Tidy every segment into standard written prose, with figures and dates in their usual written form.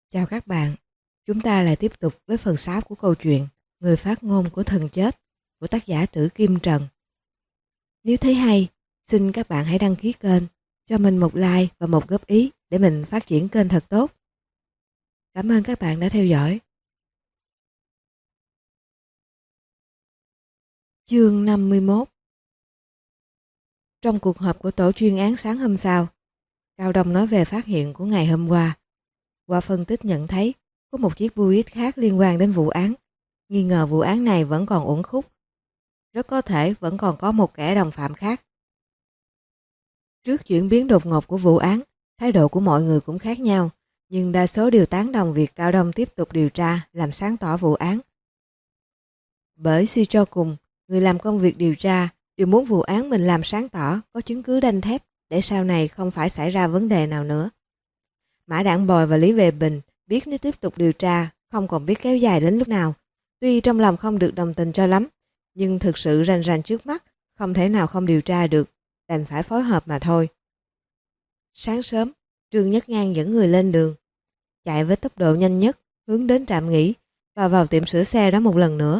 Chào các bạn, chúng ta lại tiếp tục với phần 6 của câu chuyện Người phát ngôn của thần chết của tác giả Tử Kim Trần. Nếu thấy hay, xin các bạn hãy đăng ký kênh, cho mình một like và một góp ý để mình phát triển kênh thật tốt. Cảm ơn các bạn đã theo dõi. Chương 51. Trong cuộc họp của tổ chuyên án sáng hôm sau, Cao Đông nói về phát hiện của ngày hôm qua. Qua phân tích nhận thấy có một chiếc Buick khác liên quan đến vụ án. Nghi ngờ vụ án này vẫn còn uẩn khúc. Rất có thể vẫn còn có một kẻ đồng phạm khác. Trước chuyển biến đột ngột của vụ án, thái độ của mọi người cũng khác nhau, nhưng đa số đều tán đồng việc Cao Đông tiếp tục điều tra, làm sáng tỏ vụ án. Bởi suy cho cùng, người làm công việc điều tra đều muốn vụ án mình làm sáng tỏ, có chứng cứ đanh thép để sau này không phải xảy ra vấn đề nào nữa. Mã Đản Bồi và Lý Vệ Bình biết nếu tiếp tục điều tra không còn biết kéo dài đến lúc nào. Tuy trong lòng không được đồng tình cho lắm, nhưng thực sự rành rành trước mắt, không thể nào không điều tra được, đành phải phối hợp mà thôi. Sáng sớm, Trương Nhất Ngang dẫn người lên đường, chạy với tốc độ nhanh nhất, hướng đến trạm nghỉ và vào tiệm sửa xe đó một lần nữa.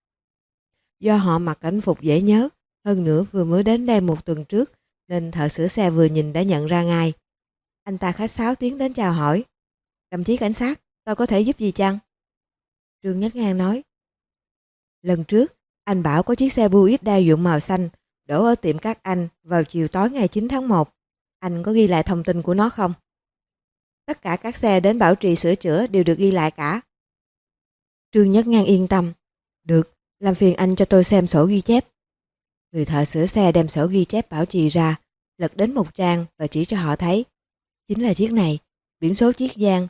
Do họ mặc cảnh phục dễ nhớ, hơn nữa vừa mới đến đây một tuần trước, nên thợ sửa xe vừa nhìn đã nhận ra ngay. Anh ta khách sáo tiến đến chào hỏi. Đồng chí cảnh sát, tôi có thể giúp gì chăng? Trương Nhất Ngang nói. Lần trước, anh bảo có chiếc xe Buick đa dụng màu xanh đổ ở tiệm các anh vào chiều tối ngày 9 tháng 1. Anh có ghi lại thông tin của nó không? Tất cả các xe đến bảo trì sửa chữa đều được ghi lại cả. Trương Nhất Ngang yên tâm. Được, làm phiền anh cho tôi xem sổ ghi chép. Người thợ sửa xe đem sổ ghi chép bảo trì ra, lật đến một trang và chỉ cho họ thấy. Chính là chiếc này, biển số Chiết Giang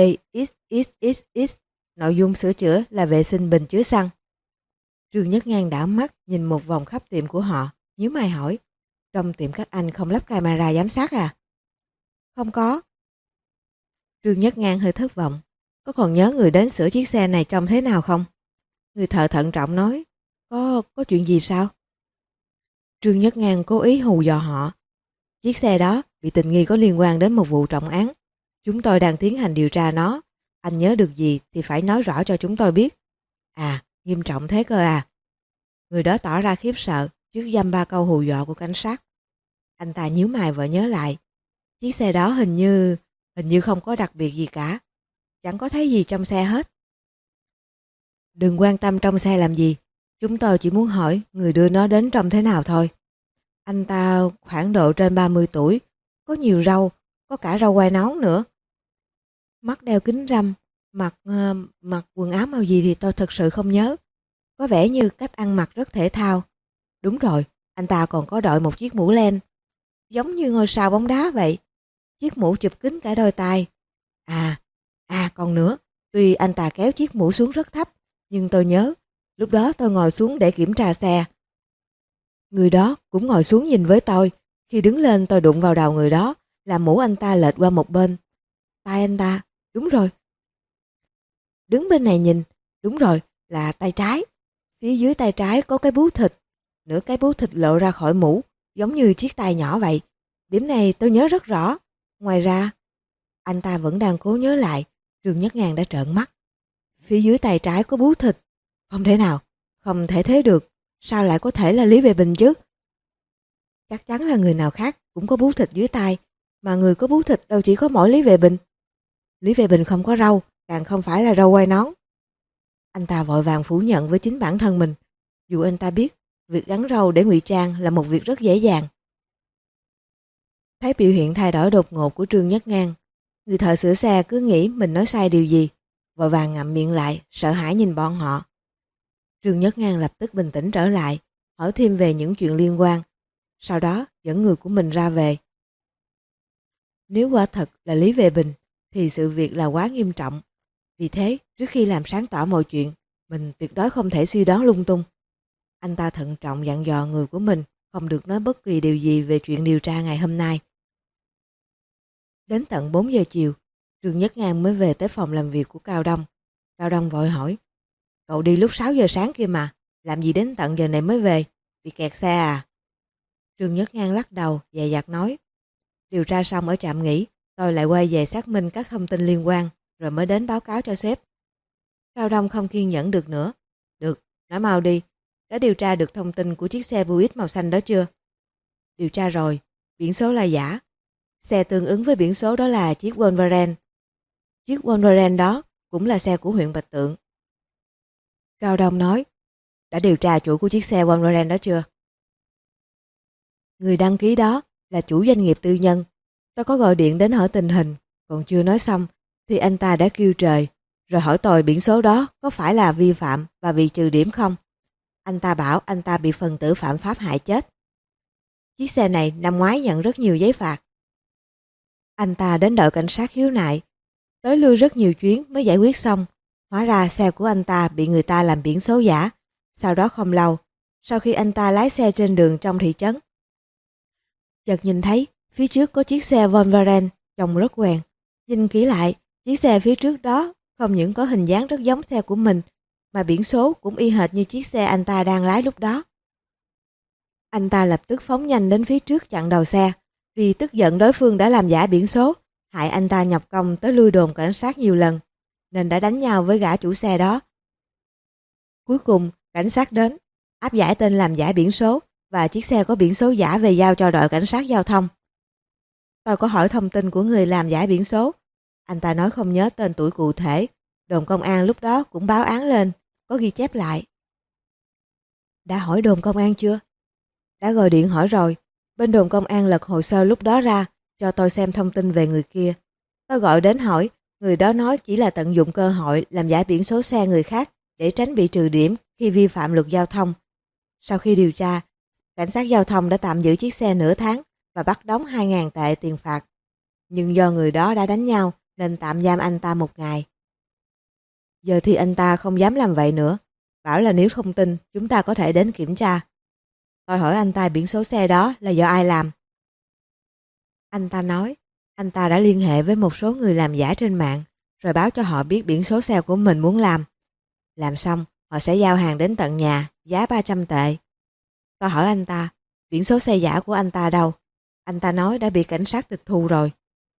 BXXXX, nội dung sửa chữa là vệ sinh bình chứa xăng. Trương Nhất Ngang đảo mắt nhìn một vòng khắp tiệm của họ, nhíu mày hỏi, trong tiệm các anh không lắp camera giám sát à? Không có. Trương Nhất Ngang hơi thất vọng, có còn nhớ người đến sửa chiếc xe này trông thế nào không? Người thợ thận trọng nói, có chuyện gì sao? Trương Nhất Ngang cố ý hù dọa họ. Chiếc xe đó bị tình nghi có liên quan đến một vụ trọng án. Chúng tôi đang tiến hành điều tra nó. Anh nhớ được gì thì phải nói rõ cho chúng tôi biết. À, nghiêm trọng thế cơ à? Người đó tỏ ra khiếp sợ trước dăm ba câu hù dọa của cảnh sát. Anh ta nhíu mày và nhớ lại. Chiếc xe đó hình như không có đặc biệt gì cả. Chẳng có thấy gì trong xe hết. Đừng quan tâm trong xe làm gì. Chúng tôi chỉ muốn hỏi người đưa nó đến trông thế nào thôi. Anh ta khoảng độ trên 30 tuổi, có nhiều râu, có cả râu quai nón nữa. Mắt đeo kính râm, mặc quần áo màu gì thì tôi thật sự không nhớ. Có vẻ như cách ăn mặc rất thể thao. Đúng rồi, anh ta còn có đội một chiếc mũ len, giống như ngôi sao bóng đá vậy. Chiếc mũ chụp kín cả đôi tai. Còn nữa, tuy anh ta kéo chiếc mũ xuống rất thấp, nhưng tôi nhớ, lúc đó tôi ngồi xuống để kiểm tra xe. Người đó cũng ngồi xuống nhìn với tôi. Khi đứng lên tôi đụng vào đầu người đó, làm mũ anh ta lệch qua một bên. Tay anh ta, đúng rồi. Đứng bên này nhìn, đúng rồi, là tay trái. Phía dưới tay trái có cái bú thịt. Nửa cái bú thịt lộ ra khỏi mũ, giống như chiếc tay nhỏ vậy. Điểm này tôi nhớ rất rõ. Ngoài ra, anh ta vẫn đang cố nhớ lại. Trương Nhất Ngang đã trợn mắt. Phía dưới tay trái có bú thịt. Không thể nào, không thể thế được. Sao lại có thể là Lý Vệ Bình chứ? Chắc chắn là người nào khác cũng có bú thịt dưới tay, mà người có bú thịt đâu chỉ có mỗi Lý Vệ Bình. Lý Vệ Bình không có râu, càng không phải là râu quai nón. Anh ta vội vàng phủ nhận với chính bản thân mình, dù anh ta biết việc gắn râu để ngụy trang là một việc rất dễ dàng. Thấy biểu hiện thay đổi đột ngột của Trương Nhất Ngang, người thợ sửa xe cứ nghĩ mình nói sai điều gì, vội vàng ngậm miệng lại, sợ hãi nhìn bọn họ. Trương Nhất Ngang lập tức bình tĩnh trở lại, hỏi thêm về những chuyện liên quan, sau đó dẫn người của mình ra về. Nếu quả thật là Lý Vệ Bình, thì sự việc là quá nghiêm trọng. Vì thế, trước khi làm sáng tỏ mọi chuyện, mình tuyệt đối không thể suy đoán lung tung. Anh ta thận trọng dặn dò người của mình không được nói bất kỳ điều gì về chuyện điều tra ngày hôm nay. Đến tận 4 giờ chiều, Trương Nhất Ngang mới về tới phòng làm việc của Cao Đông. Cao Đông vội hỏi, cậu đi lúc 6 giờ sáng kia mà, làm gì đến tận giờ này mới về, bị kẹt xe à? Trương Nhất Ngang lắc đầu, dè dặt nói, điều tra xong ở trạm nghỉ, tôi lại quay về xác minh các thông tin liên quan, rồi mới đến báo cáo cho sếp. Cao Đông không kiên nhẫn được nữa. Được, nói mau đi. Đã điều tra được thông tin của chiếc xe Buick màu xanh đó chưa? Điều tra rồi, biển số là giả. Xe tương ứng với biển số đó là chiếc Wolverine. Chiếc Wolverine đó cũng là xe của huyện Bạch Tượng. Cao Đông nói, đã điều tra chủ của chiếc xe Wolverine đó chưa? Người đăng ký đó là chủ doanh nghiệp tư nhân. Tôi có gọi điện đến hỏi tình hình, còn chưa nói xong thì anh ta đã kêu trời, rồi hỏi tôi biển số đó có phải là vi phạm và bị trừ điểm không. Anh ta bảo anh ta bị phần tử phạm pháp hại chết. Chiếc xe này năm ngoái nhận rất nhiều giấy phạt. Anh ta đến đội cảnh sát khiếu nại, tới lui rất nhiều chuyến mới giải quyết xong. Hóa ra xe của anh ta bị người ta làm biển số giả. Sau đó không lâu, sau khi anh ta lái xe trên đường trong thị trấn, chợt nhìn thấy phía trước có chiếc xe Volkswagen trông rất quen. Nhìn kỹ lại, chiếc xe phía trước đó không những có hình dáng rất giống xe của mình, mà biển số cũng y hệt như chiếc xe anh ta đang lái lúc đó. Anh ta lập tức phóng nhanh đến phía trước chặn đầu xe, vì tức giận đối phương đã làm giả biển số, hại anh ta nhọc công tới lui đồn cảnh sát nhiều lần, nên đã đánh nhau với gã chủ xe đó. Cuối cùng, cảnh sát đến, áp giải tên làm giả biển số và chiếc xe có biển số giả về giao cho đội cảnh sát giao thông. Tôi có hỏi thông tin của người làm giả biển số. Anh ta nói không nhớ tên tuổi cụ thể. Đồn công an lúc đó cũng báo án lên, có ghi chép lại. Đã hỏi đồn công an chưa? Đã gọi điện hỏi rồi. Bên đồn công an lật hồ sơ lúc đó ra, cho tôi xem thông tin về người kia. Tôi gọi đến hỏi, người đó nói chỉ là tận dụng cơ hội làm giả biển số xe người khác để tránh bị trừ điểm khi vi phạm luật giao thông. Sau khi điều tra, cảnh sát giao thông đã tạm giữ chiếc xe nửa tháng và bắt đóng 2.000 tệ tiền phạt. Nhưng do người đó đã đánh nhau nên tạm giam anh ta 1 ngày. Giờ thì anh ta không dám làm vậy nữa. Bảo là nếu không tin, chúng ta có thể đến kiểm tra. Tôi hỏi anh ta biển số xe đó là do ai làm. Anh ta nói, anh ta đã liên hệ với một số người làm giả trên mạng, rồi báo cho họ biết biển số xe của mình muốn làm. Làm xong, họ sẽ giao hàng đến tận nhà, giá 300 tệ. Tôi hỏi anh ta, biển số xe giả của anh ta đâu? Anh ta nói đã bị cảnh sát tịch thu rồi.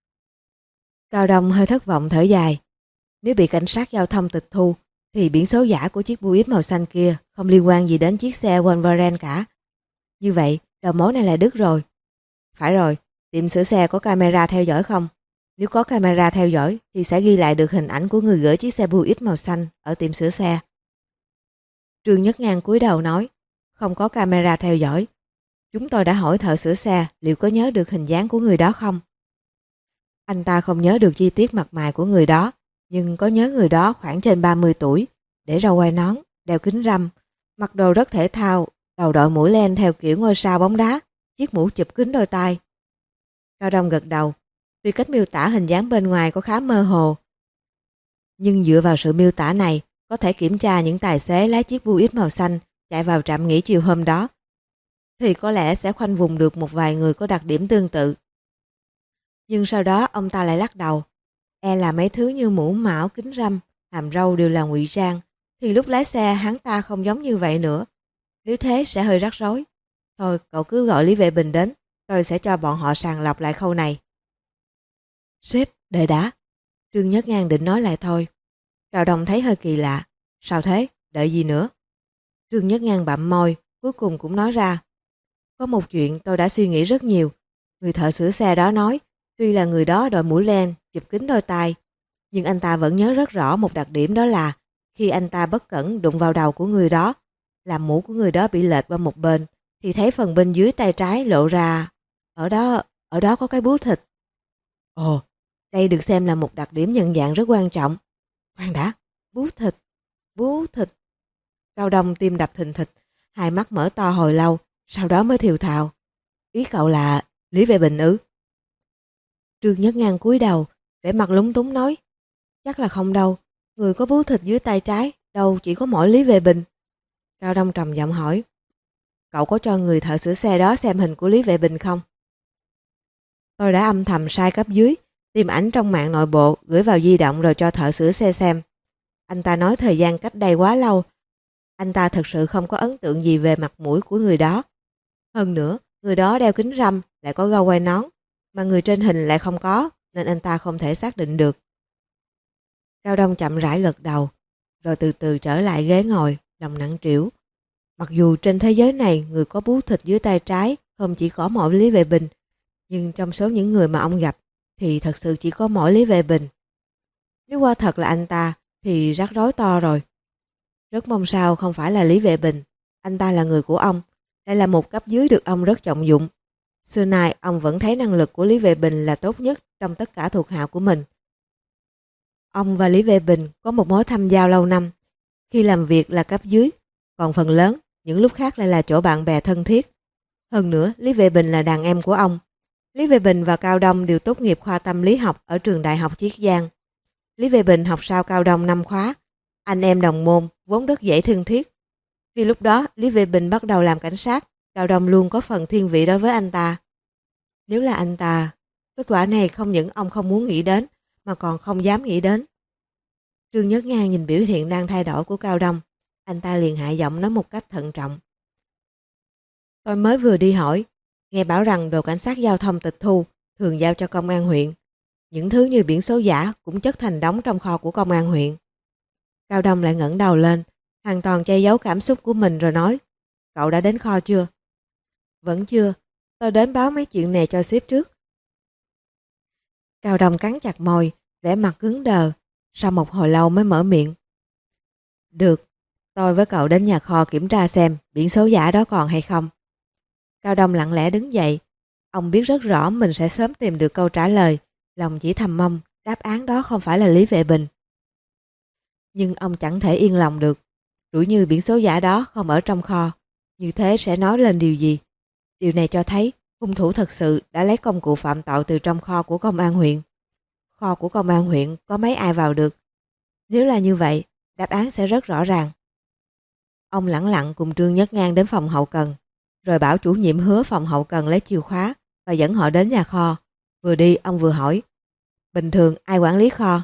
Cao Đông hơi thất vọng thở dài. Nếu bị cảnh sát giao thông tịch thu, thì biển số giả của chiếc Buick màu xanh kia không liên quan gì đến chiếc xe Wolverine cả. Như vậy, đầu mối này là đứt rồi. Phải rồi, tiệm sửa xe có camera theo dõi không? Nếu có camera theo dõi thì sẽ ghi lại được hình ảnh của người gửi chiếc xe Buick màu xanh ở tiệm sửa xe. Trương Nhất Ngang cúi đầu nói, không có camera theo dõi. Chúng tôi đã hỏi thợ sửa xe liệu có nhớ được hình dáng của người đó không? Anh ta không nhớ được chi tiết mặt mày của người đó, nhưng có nhớ người đó khoảng trên 30 tuổi, để râu quai nón, đeo kính râm, mặc đồ rất thể thao, đầu đội mũi len theo kiểu ngôi sao bóng đá, chiếc mũ chụp kính đôi tai. Cao Đông gật đầu, tuy cách miêu tả hình dáng bên ngoài có khá mơ hồ, nhưng dựa vào sự miêu tả này, có thể kiểm tra những tài xế lái chiếc Buick màu xanh chạy vào trạm nghỉ chiều hôm đó, thì có lẽ sẽ khoanh vùng được một vài người có đặc điểm tương tự. Nhưng sau đó ông ta lại lắc đầu, e là mấy thứ như mũ mão, kính râm, hàm râu đều là ngụy trang, thì lúc lái xe hắn ta không giống như vậy nữa. Nếu thế sẽ hơi rắc rối. Thôi cậu cứ gọi Lý Vệ Bình đến, tôi sẽ cho bọn họ sàng lọc lại khâu này. Sếp, đợi đã. Trương Nhất Ngang định nói lại thôi. Cao Đông thấy hơi kỳ lạ. Sao thế? Đợi gì nữa? Trương Nhất Ngang bặm môi, cuối cùng cũng nói ra. Có một chuyện tôi đã suy nghĩ rất nhiều. Người thợ sửa xe đó nói, tuy là người đó đội mũi len, chụp kính đôi tai, nhưng anh ta vẫn nhớ rất rõ một đặc điểm, đó là khi anh ta bất cẩn đụng vào đầu của người đó, làm mũ của người đó bị lệch qua một bên, thì thấy phần bên dưới tay trái lộ ra. Ở đó có cái bướu thịt. Ồ, đây được xem là một đặc điểm nhận dạng rất quan trọng. Khoan đã, bướu thịt. Cao Đông tim đập thình thịch, hai mắt mở to hồi lâu, sau đó mới thều thào. Ý cậu là Lý Vệ Bình ư? Trương Nhất Ngang cúi đầu, vẻ mặt lúng túng nói, chắc là không đâu, người có bướu thịt dưới tay trái, đâu chỉ có mỗi Lý Vệ Bình. Cao Đông trầm giọng hỏi, cậu có cho người thợ sửa xe đó xem hình của Lý Vệ Bình không? Tôi đã âm thầm sai cấp dưới, tìm ảnh trong mạng nội bộ, gửi vào di động rồi cho thợ sửa xe xem. Anh ta nói thời gian cách đây quá lâu, anh ta thật sự không có ấn tượng gì về mặt mũi của người đó. Hơn nữa, người đó đeo kính râm, lại có râu quai nón, mà người trên hình lại không có, nên anh ta không thể xác định được. Cao Đông chậm rãi gật đầu, rồi từ từ trở lại ghế ngồi, lòng nặng trĩu. Mặc dù trên thế giới này người có bú thịt dưới tay trái không chỉ có mỗi Lý Vệ Bình, nhưng trong số những người mà ông gặp thì thật sự chỉ có mỗi Lý Vệ Bình. Nếu quả thật là anh ta thì rắc rối to rồi. Rất mong sao không phải là Lý Vệ Bình, anh ta là người của ông, đây là một cấp dưới được ông rất trọng dụng. Xưa nay ông vẫn thấy năng lực của Lý Vệ Bình là tốt nhất trong tất cả thuộc hạ của mình. Ông và Lý Vệ Bình có một mối thâm giao lâu năm, khi làm việc là cấp dưới, còn phần lớn những lúc khác lại là chỗ bạn bè thân thiết. Hơn nữa, Lý Vệ Bình là đàn em của ông. Lý Vệ Bình và Cao Đông đều tốt nghiệp khoa tâm lý học ở trường Đại học Chiết Giang. Lý Vệ Bình học sau Cao Đông 5 khóa, anh em đồng môn vốn rất dễ thân thiết. Vì lúc đó Lý Vệ Bình bắt đầu làm cảnh sát, Cao Đông luôn có phần thiên vị đối với anh ta. Nếu là anh ta, kết quả này không những ông không muốn nghĩ đến, mà còn không dám nghĩ đến. Trương Nhất Ngang nhìn biểu hiện đang thay đổi của Cao Đông, anh ta liền hạ giọng nói một cách thận trọng. Tôi mới vừa đi hỏi, nghe bảo rằng đồ cảnh sát giao thông tịch thu thường giao cho công an huyện. Những thứ như biển số giả cũng chất thành đống trong kho của công an huyện. Cao Đông lại ngẩng đầu lên, hoàn toàn che giấu cảm xúc của mình rồi nói, cậu đã đến kho chưa? Vẫn chưa, tôi đến báo mấy chuyện này cho sếp trước. Cao Đông cắn chặt môi, vẻ mặt cứng đờ, sau một hồi lâu mới mở miệng. Được, tôi với cậu đến nhà kho kiểm tra xem biển số giả đó còn hay không. Cao Đông lặng lẽ đứng dậy, ông biết rất rõ mình sẽ sớm tìm được câu trả lời, lòng chỉ thầm mong đáp án đó không phải là Lý Vệ Bình. Nhưng ông chẳng thể yên lòng được, rủi như biển số giả đó không ở trong kho, như thế sẽ nói lên điều gì? Điều này cho thấy hung thủ thật sự đã lấy công cụ phạm tội từ trong kho của công an huyện. Kho của công an huyện có mấy ai vào được? Nếu là như vậy, đáp án sẽ rất rõ ràng. Ông lẳng lặng cùng Trương Nhất Ngang đến phòng hậu cần, rồi bảo chủ nhiệm Hứa phòng hậu cần lấy chìa khóa và dẫn họ đến nhà kho. Vừa đi ông vừa hỏi, bình thường ai quản lý kho?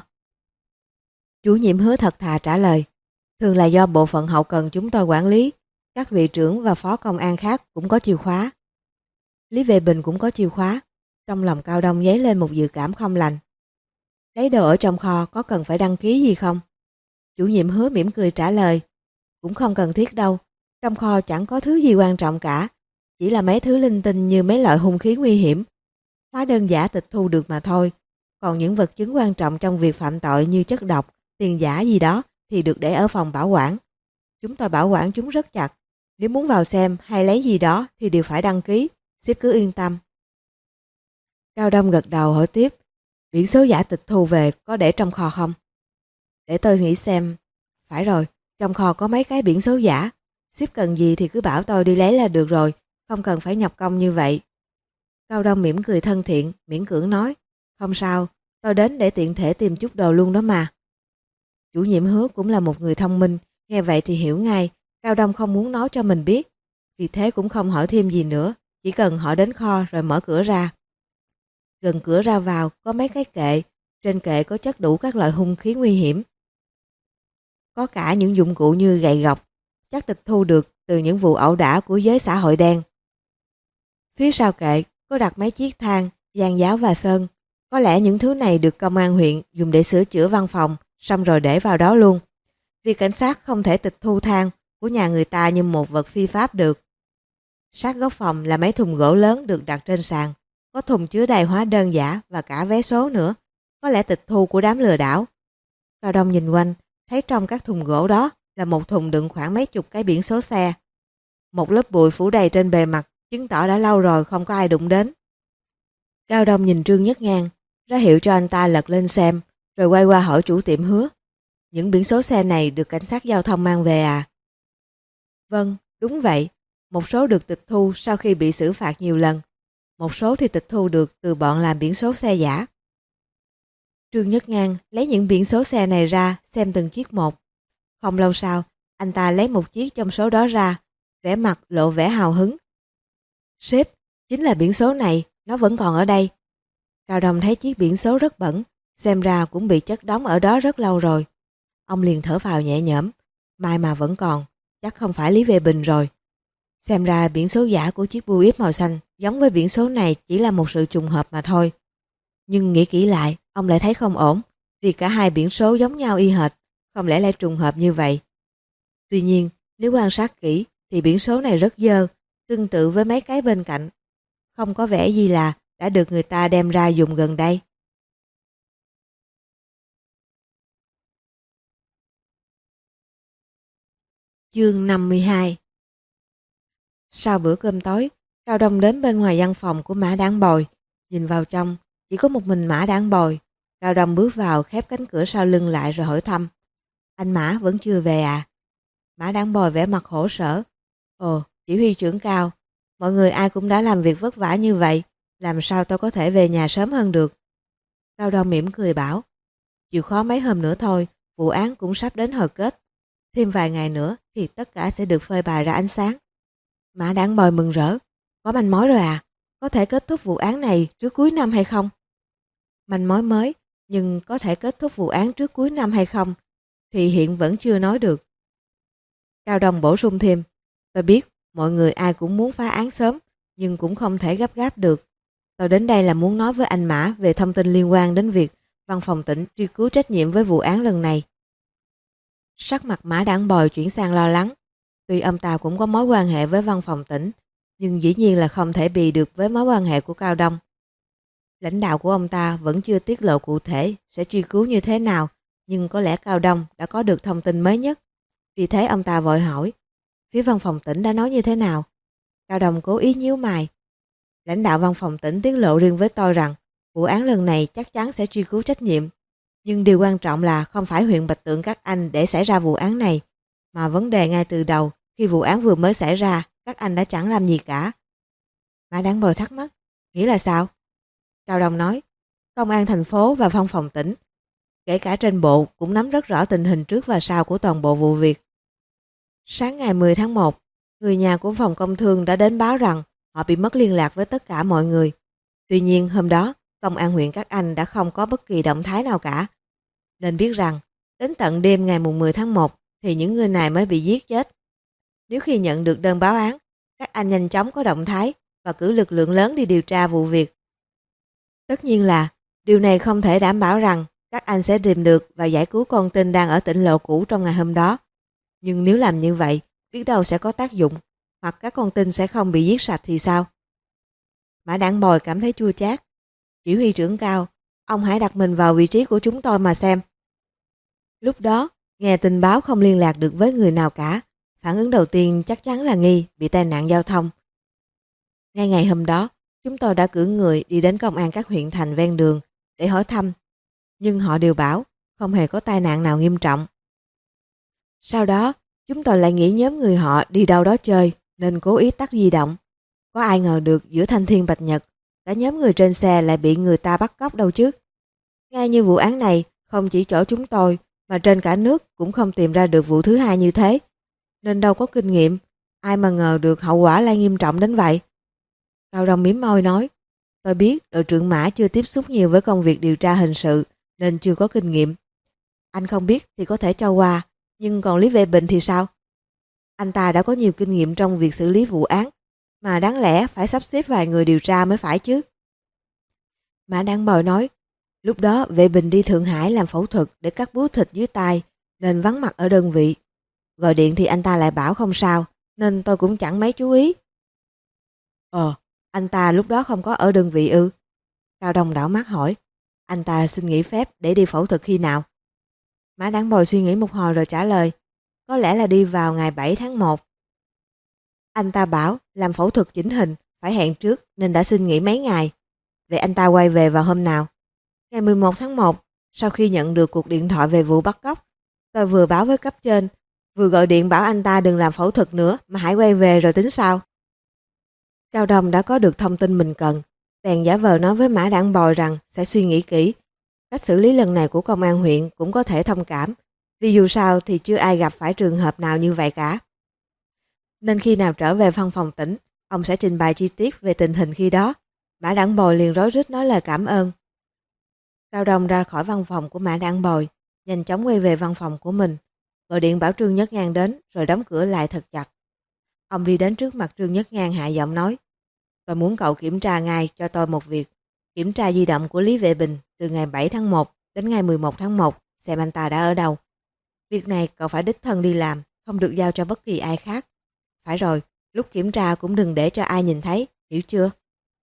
Chủ nhiệm Hứa thật thà trả lời, thường là do bộ phận hậu cần chúng tôi quản lý, các vị trưởng và phó công an khác cũng có chìa khóa. Lý Vệ Bình cũng có chìa khóa, trong lòng Cao Đông dấy lên một dự cảm không lành. Lấy đồ ở trong kho có cần phải đăng ký gì không? Chủ nhiệm Hứa mỉm cười trả lời, cũng không cần thiết đâu, trong kho chẳng có thứ gì quan trọng cả, chỉ là mấy thứ linh tinh như mấy loại hung khí nguy hiểm. Hóa đơn giả tịch thu được mà thôi, còn những vật chứng quan trọng trong việc phạm tội như chất độc, tiền giả gì đó thì được để ở phòng bảo quản. Chúng tôi bảo quản chúng rất chặt, nếu muốn vào xem hay lấy gì đó thì đều phải đăng ký, sếp cứ yên tâm. Cao Đông gật đầu hỏi tiếp, biển số giả tịch thu về có để trong kho không? Để tôi nghĩ xem. Phải rồi, trong kho có mấy cái biển số giả, sếp cần gì thì cứ bảo tôi đi lấy là được rồi, không cần phải nhập công như vậy. Cao Đông mỉm cười thân thiện, miễn cưỡng nói, không sao, tôi đến để tiện thể tìm chút đồ luôn đó mà. Chủ nhiệm Hứa cũng là một người thông minh, nghe vậy thì hiểu ngay, Cao Đông không muốn nói cho mình biết, vì thế cũng không hỏi thêm gì nữa, chỉ cần họ đến kho rồi mở cửa ra. Gần cửa ra vào có mấy cái kệ, trên kệ có chất đủ các loại hung khí nguy hiểm. Có cả những dụng cụ như gậy gộc, chắc tịch thu được từ những vụ ẩu đả của giới xã hội đen. Phía sau kệ có đặt mấy chiếc thang, giàn giáo và sơn. Có lẽ những thứ này được công an huyện dùng để sửa chữa văn phòng, xong rồi để vào đó luôn. Vì cảnh sát không thể tịch thu thang của nhà người ta như một vật phi pháp được. Sát góc phòng là mấy thùng gỗ lớn được đặt trên sàn, có thùng chứa đầy hóa đơn giả và cả vé số nữa, có lẽ tịch thu của đám lừa đảo. Cao Đông nhìn quanh, thấy trong các thùng gỗ đó là một thùng đựng khoảng mấy chục cái biển số xe. Một lớp bụi phủ đầy trên bề mặt, chứng tỏ đã lâu rồi không có ai đụng đến. Cao Đông nhìn Trương Nhất Ngang, ra hiệu cho anh ta lật lên xem, rồi quay qua hỏi chủ tiệm Hứa. Những biển số xe này được cảnh sát giao thông mang về à? Vâng, đúng vậy. Một số được tịch thu sau khi bị xử phạt nhiều lần. Một số thì tịch thu được từ bọn làm biển số xe giả. Trương Nhất Ngang lấy những biển số xe này ra xem từng chiếc một. Không lâu sau, anh ta lấy một chiếc trong số đó ra, vẻ mặt lộ vẻ hào hứng. Sếp, chính là biển số này, nó vẫn còn ở đây. Cao Đông thấy chiếc biển số rất bẩn, xem ra cũng bị chất đóng ở đó rất lâu rồi. Ông liền thở phào nhẹ nhõm, may mà vẫn còn, chắc không phải Lý Vệ Bình rồi. Xem ra biển số giả của chiếc Buick màu xanh giống với biển số này chỉ là một sự trùng hợp mà thôi. Nhưng nghĩ kỹ lại, ông lại thấy không ổn. vì cả hai biển số giống nhau y hệt, không lẽ lại trùng hợp như vậy. Tuy nhiên, nếu quan sát kỹ thì biển số này rất dơ, tương tự với mấy cái bên cạnh. Không có vẻ gì là đã được người ta đem ra dùng gần đây. Chương 52. Sau bữa cơm tối, Cao Đông đến bên ngoài văn phòng của Mã Đản Bồi, nhìn vào trong, chỉ có một mình Mã Đản Bồi. Cao Đông bước vào, khép cánh cửa sau lưng lại rồi hỏi thăm: "Anh Mã vẫn chưa về à?" Mã Đản Bồi vẻ mặt khổ sở: "Ồ, chỉ huy trưởng Cao, mọi người ai cũng đã làm việc vất vả như vậy, làm sao tôi có thể về nhà sớm hơn được?" Cao Đông mỉm cười bảo: "Chịu khó mấy hôm nữa thôi, vụ án cũng sắp đến hồi kết. Thêm vài ngày nữa thì tất cả sẽ được phơi bày ra ánh sáng." Mã Đản Bồi mừng rỡ: "Có manh mối rồi à? Có thể kết thúc vụ án này trước cuối năm hay không?" "Manh mối mới, nhưng có thể kết thúc vụ án trước cuối năm hay không thì hiện vẫn chưa nói được." Cao Đông bổ sung thêm: "Tôi biết mọi người ai cũng muốn phá án sớm, nhưng cũng không thể gấp gáp được. Tôi đến đây là muốn nói với anh Mã về thông tin liên quan đến việc văn phòng tỉnh truy cứu trách nhiệm với vụ án lần này." Sắc mặt Mã Đản Bồi chuyển sang lo lắng. Tuy ông ta cũng có mối quan hệ với văn phòng tỉnh, nhưng dĩ nhiên là không thể bì được với mối quan hệ của Cao Đông. Lãnh đạo của ông ta vẫn chưa tiết lộ cụ thể sẽ truy cứu như thế nào, nhưng có lẽ Cao Đông đã có được thông tin mới nhất. Vì thế ông ta vội hỏi: "Phía văn phòng tỉnh đã nói như thế nào?" Cao Đông cố ý nhíu mày: "Lãnh đạo văn phòng tỉnh tiết lộ riêng với tôi rằng vụ án lần này chắc chắn sẽ truy cứu trách nhiệm. Nhưng điều quan trọng là không phải huyện Bạch Tượng các anh để xảy ra vụ án này, mà vấn đề ngay từ đầu khi vụ án vừa mới xảy ra, các anh đã chẳng làm gì cả." Mã Đản Bồi thắc mắc: "Nghĩa là sao?" Cao Đông nói: "Công an thành phố và văn phòng tỉnh, kể cả trên bộ cũng nắm rất rõ tình hình trước và sau của toàn bộ vụ việc. Sáng ngày 10 tháng 1, người nhà của phòng công thương đã đến báo rằng họ bị mất liên lạc với tất cả mọi người. Tuy nhiên hôm đó, công an huyện các anh đã không có bất kỳ động thái nào cả. Nên biết rằng, đến tận đêm ngày 10 tháng 1 thì những người này mới bị giết chết. Nếu khi nhận được đơn báo án, các anh nhanh chóng có động thái và cử lực lượng lớn đi điều tra vụ việc. Tất nhiên là điều này không thể đảm bảo rằng các anh sẽ tìm được và giải cứu con tin đang ở tỉnh lộ cũ trong ngày hôm đó. Nhưng nếu làm như vậy, biết đâu sẽ có tác dụng, hoặc các con tin sẽ không bị giết sạch thì sao?" Mã Đản Bồi cảm thấy chua chát: "Chỉ huy trưởng Cao, ông hãy đặt mình vào vị trí của chúng tôi mà xem." Lúc đó, nghe tin báo không liên lạc được với người nào cả, phản ứng đầu tiên chắc chắn là nghi bị tai nạn giao thông. Ngay ngày hôm đó, chúng tôi đã cử người đi đến công an các huyện thành ven đường để hỏi thăm, nhưng họ đều bảo không hề có tai nạn nào nghiêm trọng. Sau đó, chúng tôi lại nghĩ nhóm người họ đi đâu đó chơi nên cố ý tắt di động. Có ai ngờ được giữa thanh thiên bạch nhật, cả nhóm người trên xe lại bị người ta bắt cóc đâu chứ. Ngay như vụ án này, không chỉ chỗ chúng tôi mà trên cả nước cũng không tìm ra được vụ thứ hai như thế. Nên đâu có kinh nghiệm, ai mà ngờ được hậu quả lại nghiêm trọng đến vậy." Cao Đông mím môi nói: "Tôi biết đội trưởng Mã chưa tiếp xúc nhiều với công việc điều tra hình sự nên chưa có kinh nghiệm. Anh không biết thì có thể cho qua, nhưng còn Lý Vệ Bình thì sao? Anh ta đã có nhiều kinh nghiệm trong việc xử lý vụ án, mà đáng lẽ phải sắp xếp vài người điều tra mới phải chứ." Mã Đản Bồi nói: "Lúc đó Vệ Bình đi Thượng Hải làm phẫu thuật để cắt bướu thịt dưới tai nên vắng mặt ở đơn vị. Gọi điện thì anh ta lại bảo không sao, nên tôi cũng chẳng mấy chú ý." Anh ta lúc đó không có ở đơn vị ư?" Cao Đông đảo mắt hỏi: "Anh ta xin nghỉ phép để đi phẫu thuật khi nào?" Mã Đản Bồi suy nghĩ một hồi rồi trả lời: "Có lẽ là đi vào ngày 7 tháng 1. Anh ta bảo làm phẫu thuật chỉnh hình phải hẹn trước nên đã xin nghỉ mấy ngày. Vậy anh ta quay về vào hôm nào?" "Ngày 11 tháng 1, sau khi nhận được cuộc điện thoại về vụ bắt cóc. Tôi vừa báo với cấp trên, vừa gọi điện bảo anh ta đừng làm phẫu thuật nữa mà hãy quay về rồi tính sau." Cao Đông đã có được thông tin mình cần, bèn giả vờ nói với Mã Đản Bồi rằng sẽ suy nghĩ kỹ. Cách xử lý lần này của công an huyện cũng có thể thông cảm, vì dù sao thì chưa ai gặp phải trường hợp nào như vậy cả. Nên khi nào trở về văn phòng tỉnh, ông sẽ trình bày chi tiết về tình hình khi đó. Mã Đản Bồi liền rối rít nói lời cảm ơn. Cao Đông ra khỏi văn phòng của Mã Đản Bồi, nhanh chóng quay về văn phòng của mình, gọi điện bảo Trương Nhất Ngang đến rồi đóng cửa lại thật chặt. Ông đi đến trước mặt Trương Nhất Ngang hạ giọng nói: "Tôi muốn cậu kiểm tra ngay cho tôi một việc, kiểm tra di động của Lý Vệ Bình từ ngày 7 tháng 1 Đến ngày 11 tháng 1, xem anh ta đã ở đâu. Việc này cậu phải đích thân đi làm, không được giao cho bất kỳ ai khác. Phải rồi, lúc kiểm tra cũng đừng để cho ai nhìn thấy, hiểu chưa?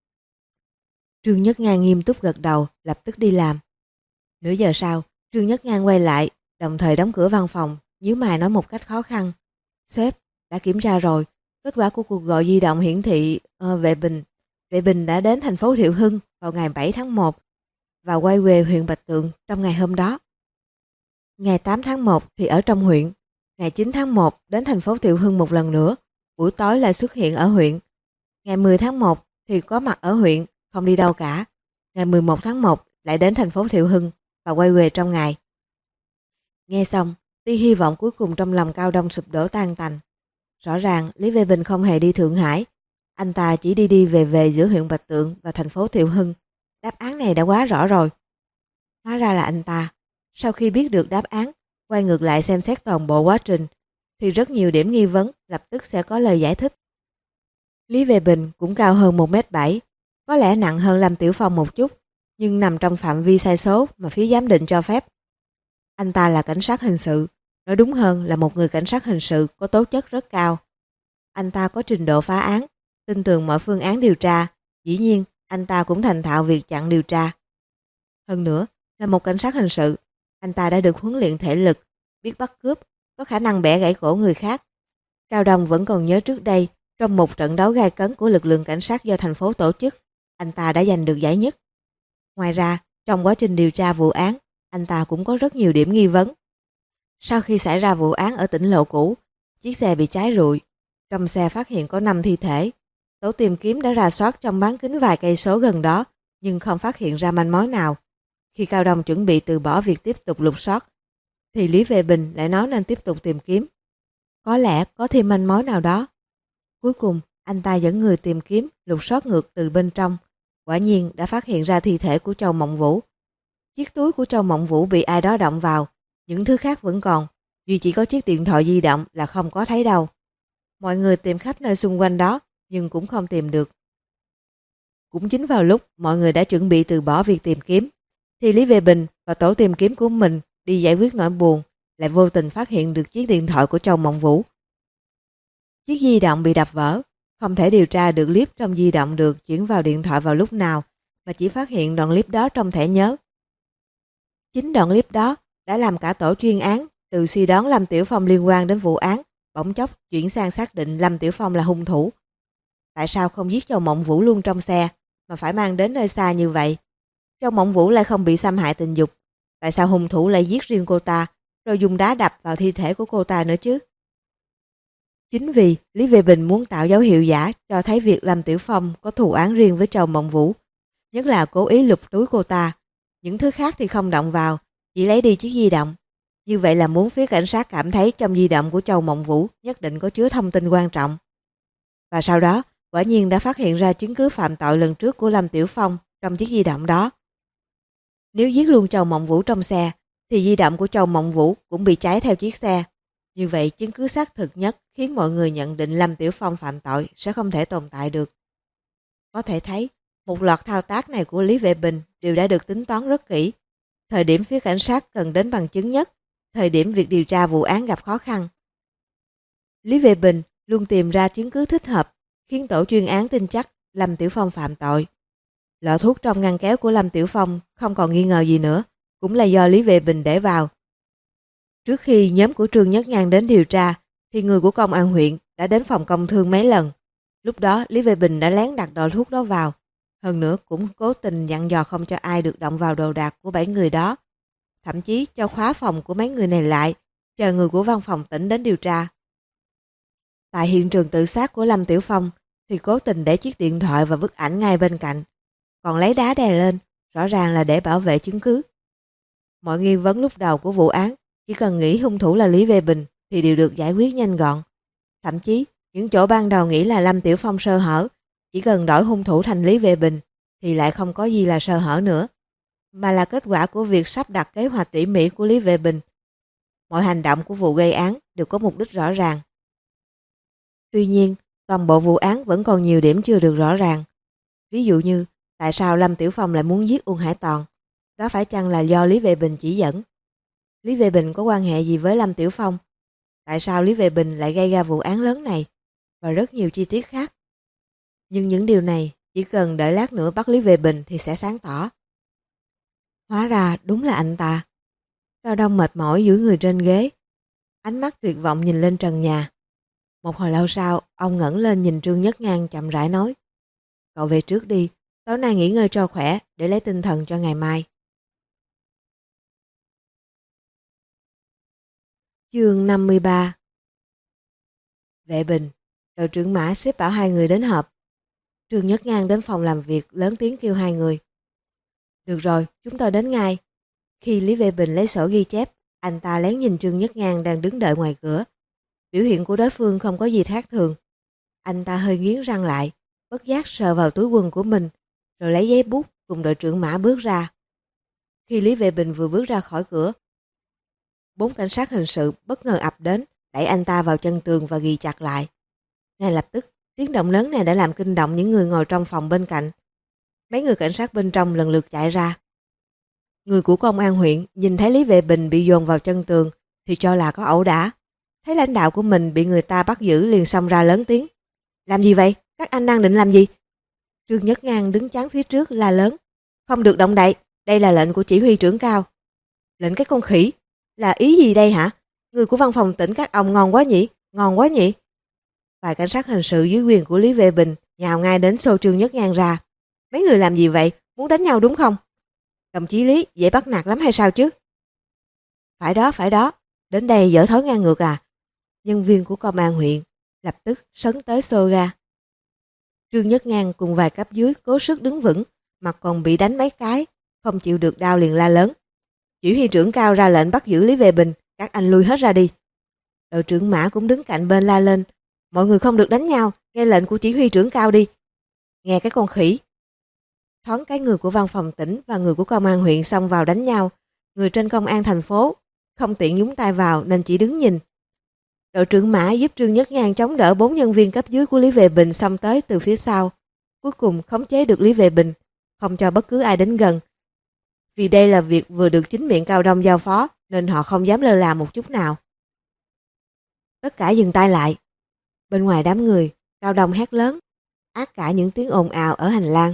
Trương Nhất Ngang nghiêm túc gật đầu, lập tức đi làm. Nửa giờ sau, Trương Nhất Ngang quay lại, đồng thời đóng cửa văn phòng, nhíu mày nói một cách khó khăn. Sếp, đã kiểm tra rồi, kết quả của cuộc gọi di động hiển thị Vệ Bình đã đến thành phố Thiệu Hưng vào ngày 7 tháng 1 và quay về huyện Bạch Tượng trong ngày hôm đó. Ngày 8 tháng 1 thì ở trong huyện, ngày 9 tháng 1 đến thành phố Thiệu Hưng một lần nữa, buổi tối lại xuất hiện ở huyện. Ngày 10 tháng 1 thì có mặt ở huyện, không đi đâu cả. Ngày 11 tháng 1 lại đến thành phố Thiệu Hưng và quay về trong ngày. Nghe xong, tia hy vọng cuối cùng trong lòng Cao Đông sụp đổ tan tành. Rõ ràng Lý Vệ Bình không hề đi Thượng Hải, anh ta chỉ đi đi về về giữa huyện Bạch Tượng và thành phố Thiệu Hưng. Đáp án này đã quá rõ rồi. Hóa ra là anh ta, sau khi biết được đáp án, quay ngược lại xem xét toàn bộ quá trình, thì rất nhiều điểm nghi vấn lập tức sẽ có lời giải thích. Lý Vệ Bình cũng cao hơn 1m7, có lẽ nặng hơn Lâm Tiểu Phong một chút, nhưng nằm trong phạm vi sai số mà phía giám định cho phép. Anh ta là cảnh sát hình sự, nói đúng hơn là một người cảnh sát hình sự có tố chất rất cao. Anh ta có trình độ phá án, tin tưởng mọi phương án điều tra, dĩ nhiên anh ta cũng thành thạo việc chặn điều tra. Hơn nữa, là một cảnh sát hình sự, anh ta đã được huấn luyện thể lực, biết bắt cướp, có khả năng bẻ gãy cổ người khác. Cao Đông vẫn còn nhớ trước đây, trong một trận đấu gay cấn của lực lượng cảnh sát do thành phố tổ chức, anh ta đã giành được giải nhất. Ngoài ra, trong quá trình điều tra vụ án, anh ta cũng có rất nhiều điểm nghi vấn. Sau khi xảy ra vụ án ở tỉnh Lộ Cũ, chiếc xe bị cháy rụi. Trong xe phát hiện có 5 thi thể. Tổ tìm kiếm đã rà soát trong bán kính vài cây số gần đó, nhưng không phát hiện ra manh mối nào. Khi Cao Đông chuẩn bị từ bỏ việc tiếp tục lục soát, thì Lý Vệ Bình lại nói nên tiếp tục tìm kiếm. Có lẽ có thêm manh mối nào đó. Cuối cùng, anh ta dẫn người tìm kiếm, lục soát ngược từ bên trong. Quả nhiên đã phát hiện ra thi thể của Châu Mộng Vũ. Chiếc túi của Châu Mộng Vũ bị ai đó động vào, những thứ khác vẫn còn, duy chỉ có chiếc điện thoại di động là không có thấy đâu. Mọi người tìm khắp nơi xung quanh đó, nhưng cũng không tìm được. Cũng chính vào lúc mọi người đã chuẩn bị từ bỏ việc tìm kiếm, thì Lý Vệ Bình và tổ tìm kiếm của mình đi giải quyết nỗi buồn, lại vô tình phát hiện được chiếc điện thoại của Châu Mộng Vũ. Chiếc di động bị đập vỡ, không thể điều tra được clip trong di động được chuyển vào điện thoại vào lúc nào, mà chỉ phát hiện đoạn clip đó trong thẻ nhớ. Chính đoạn clip đó đã làm cả tổ chuyên án từ suy đoán Lâm Tiểu Phong liên quan đến vụ án, bỗng chốc chuyển sang xác định Lâm Tiểu Phong là hung thủ. Tại sao không giết Châu Mộng Vũ luôn trong xe, mà phải mang đến nơi xa như vậy? Châu Mộng Vũ lại không bị xâm hại tình dục. Tại sao hung thủ lại giết riêng cô ta, rồi dùng đá đập vào thi thể của cô ta nữa chứ? Chính vì Lý Vệ Bình muốn tạo dấu hiệu giả cho thấy việc Lâm Tiểu Phong có thù oán riêng với Châu Mộng Vũ, nhất là cố ý lục túi cô ta. Những thứ khác thì không động vào, chỉ lấy đi chiếc di động. Như vậy là muốn phía cảnh sát cảm thấy trong di động của Châu Mộng Vũ nhất định có chứa thông tin quan trọng. Và sau đó, quả nhiên đã phát hiện ra chứng cứ phạm tội lần trước của Lâm Tiểu Phong trong chiếc di động đó. Nếu giết luôn Châu Mộng Vũ trong xe, thì di động của Châu Mộng Vũ cũng bị cháy theo chiếc xe. Như vậy chứng cứ xác thực nhất khiến mọi người nhận định Lâm Tiểu Phong phạm tội sẽ không thể tồn tại được. Có thể thấy, một loạt thao tác này của Lý Vệ Bình đều đã được tính toán rất kỹ. Thời điểm phía cảnh sát cần đến bằng chứng nhất, thời điểm việc điều tra vụ án gặp khó khăn. Lý Vệ Bình luôn tìm ra chứng cứ thích hợp, khiến tổ chuyên án tin chắc Lâm Tiểu Phong phạm tội. Lọ thuốc trong ngăn kéo của Lâm Tiểu Phong không còn nghi ngờ gì nữa, cũng là do Lý Vệ Bình để vào. Trước khi nhóm của Trương Nhất Ngang đến điều tra, thì người của công an huyện đã đến phòng công thương mấy lần. Lúc đó Lý Vệ Bình đã lén đặt lọ thuốc đó vào. Hơn nữa cũng cố tình dặn dò không cho ai được động vào đồ đạc của 7 người đó. Thậm chí cho khóa phòng của mấy người này lại, chờ người của văn phòng tỉnh đến điều tra. Tại hiện trường tự sát của Lâm Tiểu Phong thì cố tình để chiếc điện thoại và bức ảnh ngay bên cạnh, còn lấy đá đè lên, rõ ràng là để bảo vệ chứng cứ. Mọi nghi vấn lúc đầu của vụ án, chỉ cần nghĩ hung thủ là Lý Vệ Bình thì đều được giải quyết nhanh gọn. Thậm chí, những chỗ ban đầu nghĩ là Lâm Tiểu Phong sơ hở, chỉ cần đổi hung thủ thành Lý Vệ Bình thì lại không có gì là sơ hở nữa, mà là kết quả của việc sắp đặt kế hoạch tỉ mỉ của Lý Vệ Bình. Mọi hành động của vụ gây án đều có mục đích rõ ràng. Tuy nhiên, toàn bộ vụ án vẫn còn nhiều điểm chưa được rõ ràng. Ví dụ như, tại sao Lâm Tiểu Phong lại muốn giết Uông Hải Toàn? đó phải chăng là do Lý Vệ Bình chỉ dẫn? Lý Vệ Bình có quan hệ gì với Lâm Tiểu Phong? Tại sao Lý Vệ Bình lại gây ra vụ án lớn này? Và rất nhiều chi tiết khác. Nhưng những điều này chỉ cần đợi lát nữa bắt Lý Vệ Bình thì sẽ sáng tỏ. Hóa ra đúng là anh ta. Cao Đông mệt mỏi duỗi người trên ghế, ánh mắt tuyệt vọng nhìn lên trần nhà. Một hồi lâu sau, ông ngẩng lên nhìn Trương Nhất Ngang chậm rãi nói: "Cậu về trước đi, tối nay nghỉ ngơi cho khỏe để lấy tinh thần cho ngày mai." Chương 53. Vệ Bình, đội trưởng Mã xếp bảo hai người đến họp. Trương Nhất Ngang đến phòng làm việc lớn tiếng kêu hai người: "Được rồi, chúng tôi đến ngay." Khi Lý Vệ Bình lấy sổ ghi chép, anh ta lén nhìn Trương Nhất Ngang đang đứng đợi ngoài cửa. Biểu hiện của đối phương không có gì khác thường. Anh ta hơi nghiến răng lại, bất giác sờ vào túi quần của mình, rồi lấy giấy bút cùng đội trưởng Mã bước ra. Khi Lý Vệ Bình vừa bước ra khỏi cửa, 4 cảnh sát hình sự bất ngờ ập đến, đẩy anh ta vào chân tường và ghi chặt lại. Ngay lập tức, tiếng động lớn này đã làm kinh động những người ngồi trong phòng bên cạnh. Mấy người cảnh sát bên trong lần lượt chạy ra. Người của công an huyện nhìn thấy Lý Vệ Bình bị dồn vào chân tường thì cho là có ẩu đả. Thấy lãnh đạo của mình bị người ta bắt giữ liền xông ra lớn tiếng: "Làm gì vậy? Các anh đang định làm gì?" Trương Nhất Ngang đứng chắn phía trước la lớn: "Không được động đậy, đây là lệnh của chỉ huy trưởng cao." "Lệnh cái con khỉ, là ý gì đây hả? Người của văn phòng tỉnh các ông ngon quá nhỉ, ngon quá nhỉ." Vài cảnh sát hình sự dưới quyền của Lý Vệ Bình nhào ngay đến xô Trương Nhất Ngang ra. "Mấy người làm gì vậy? Muốn đánh nhau đúng không? Đồng chí Lý, dễ bắt nạt lắm hay sao chứ?" Phải đó, đến đây dở thói ngang ngược à?" Nhân viên của công an huyện lập tức sấn tới xô ra. Trương Nhất Ngang cùng vài cấp dưới cố sức đứng vững, mặt còn bị đánh mấy cái, không chịu được đau liền la lớn: "Chỉ huy trưởng cao ra lệnh bắt giữ Lý Vệ Bình, các anh lui hết ra đi." Đội trưởng Mã cũng đứng cạnh bên la lên: "Mọi người không được đánh nhau, nghe lệnh của chỉ huy trưởng cao đi." "Nghe cái con khỉ." Thoáng cái người của văn phòng tỉnh và người của công an huyện xông vào đánh nhau, người trên công an thành phố không tiện nhúng tay vào nên chỉ đứng nhìn. Đội trưởng Mã giúp Trương Nhất Ngang chống đỡ 4 nhân viên cấp dưới của Lý Vệ Bình xông tới từ phía sau, cuối cùng khống chế được Lý Vệ Bình, không cho bất cứ ai đến gần. Vì đây là việc vừa được chính miệng Cao Đông giao phó nên họ không dám lơ là một chút nào. Tất cả dừng tay lại. Bên ngoài đám người, Cao Đông hét lớn, át cả những tiếng ồn ào ở hành lang.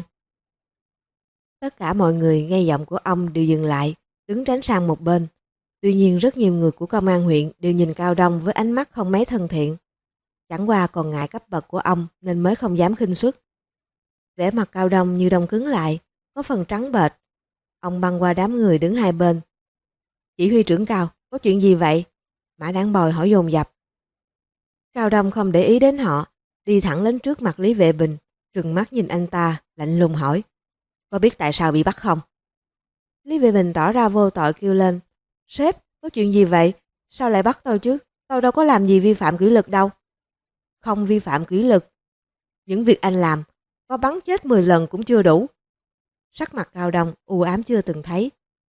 Tất cả mọi người nghe giọng của ông đều dừng lại, đứng tránh sang một bên. Tuy nhiên rất nhiều người của công an huyện đều nhìn Cao Đông với ánh mắt không mấy thân thiện. Chẳng qua còn ngại cấp bậc của ông nên mới không dám khinh suất. Vẻ mặt Cao Đông như đông cứng lại, có phần trắng bệch. Ông băng qua đám người đứng hai bên. "Chỉ huy trưởng Cao, có chuyện gì vậy?" Mã Đáng Bồi hỏi dồn dập. Cao Đông không để ý đến họ, đi thẳng đến trước mặt Lý Vệ Bình, trừng mắt nhìn anh ta, lạnh lùng hỏi: "Có biết tại sao bị bắt không?" Lý Vệ Bình tỏ ra vô tội kêu lên: "Sếp, có chuyện gì vậy? Sao lại bắt tôi chứ? Tôi đâu có làm gì vi phạm kỷ luật đâu." "Không vi phạm kỷ luật. Những việc anh làm, có bắn chết 10 lần cũng chưa đủ." Sắc mặt Cao Đông u ám chưa từng thấy.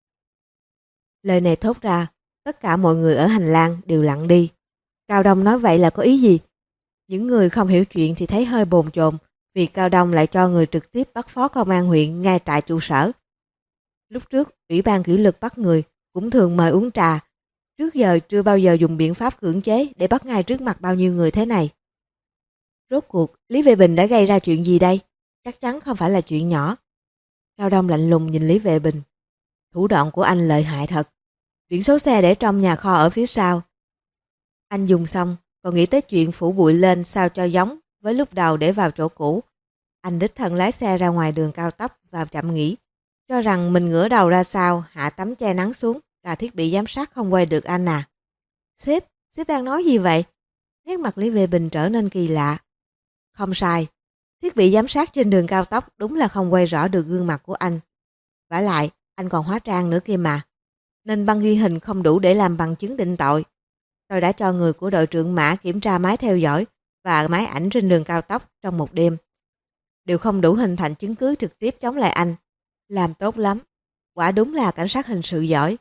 Lời này thốt ra, tất cả mọi người ở hành lang đều lặng đi. Cao Đông nói vậy là có ý gì? Những người không hiểu chuyện thì thấy hơi bồn chồn vì Cao Đông lại cho người trực tiếp bắt phó công an huyện ngay tại trụ sở. Lúc trước, Ủy ban kỷ luật bắt người cũng thường mời uống trà. Trước giờ chưa bao giờ dùng biện pháp cưỡng chế để bắt ngay trước mặt bao nhiêu người thế này. Rốt cuộc, Lý Vệ Bình đã gây ra chuyện gì đây? Chắc chắn không phải là chuyện nhỏ. Cao Đông lạnh lùng nhìn Lý Vệ Bình. Thủ đoạn của anh lợi hại thật. Biển số xe để trong nhà kho ở phía sau. Anh dùng xong, còn nghĩ tới chuyện phủ bụi lên sao cho giống với lúc đầu để vào chỗ cũ. Anh đích thân lái xe ra ngoài đường cao tốc vào trạm nghỉ, cho rằng mình ngửa đầu ra sau, hạ tấm che nắng xuống là thiết bị giám sát không quay được anh à. Sếp đang nói gì vậy? Nét mặt Lý Vệ Bình trở nên kỳ lạ. Không sai, thiết bị giám sát trên đường cao tốc đúng là không quay rõ được gương mặt của anh. Vả lại, anh còn hóa trang nữa kia mà. Nên băng ghi hình không đủ để làm bằng chứng định tội. Tôi đã cho người của đội trưởng Mã kiểm tra máy theo dõi và máy ảnh trên đường cao tốc trong một đêm. Đều không đủ hình thành chứng cứ trực tiếp chống lại anh. Làm tốt lắm. Quả đúng là cảnh sát hình sự giỏi.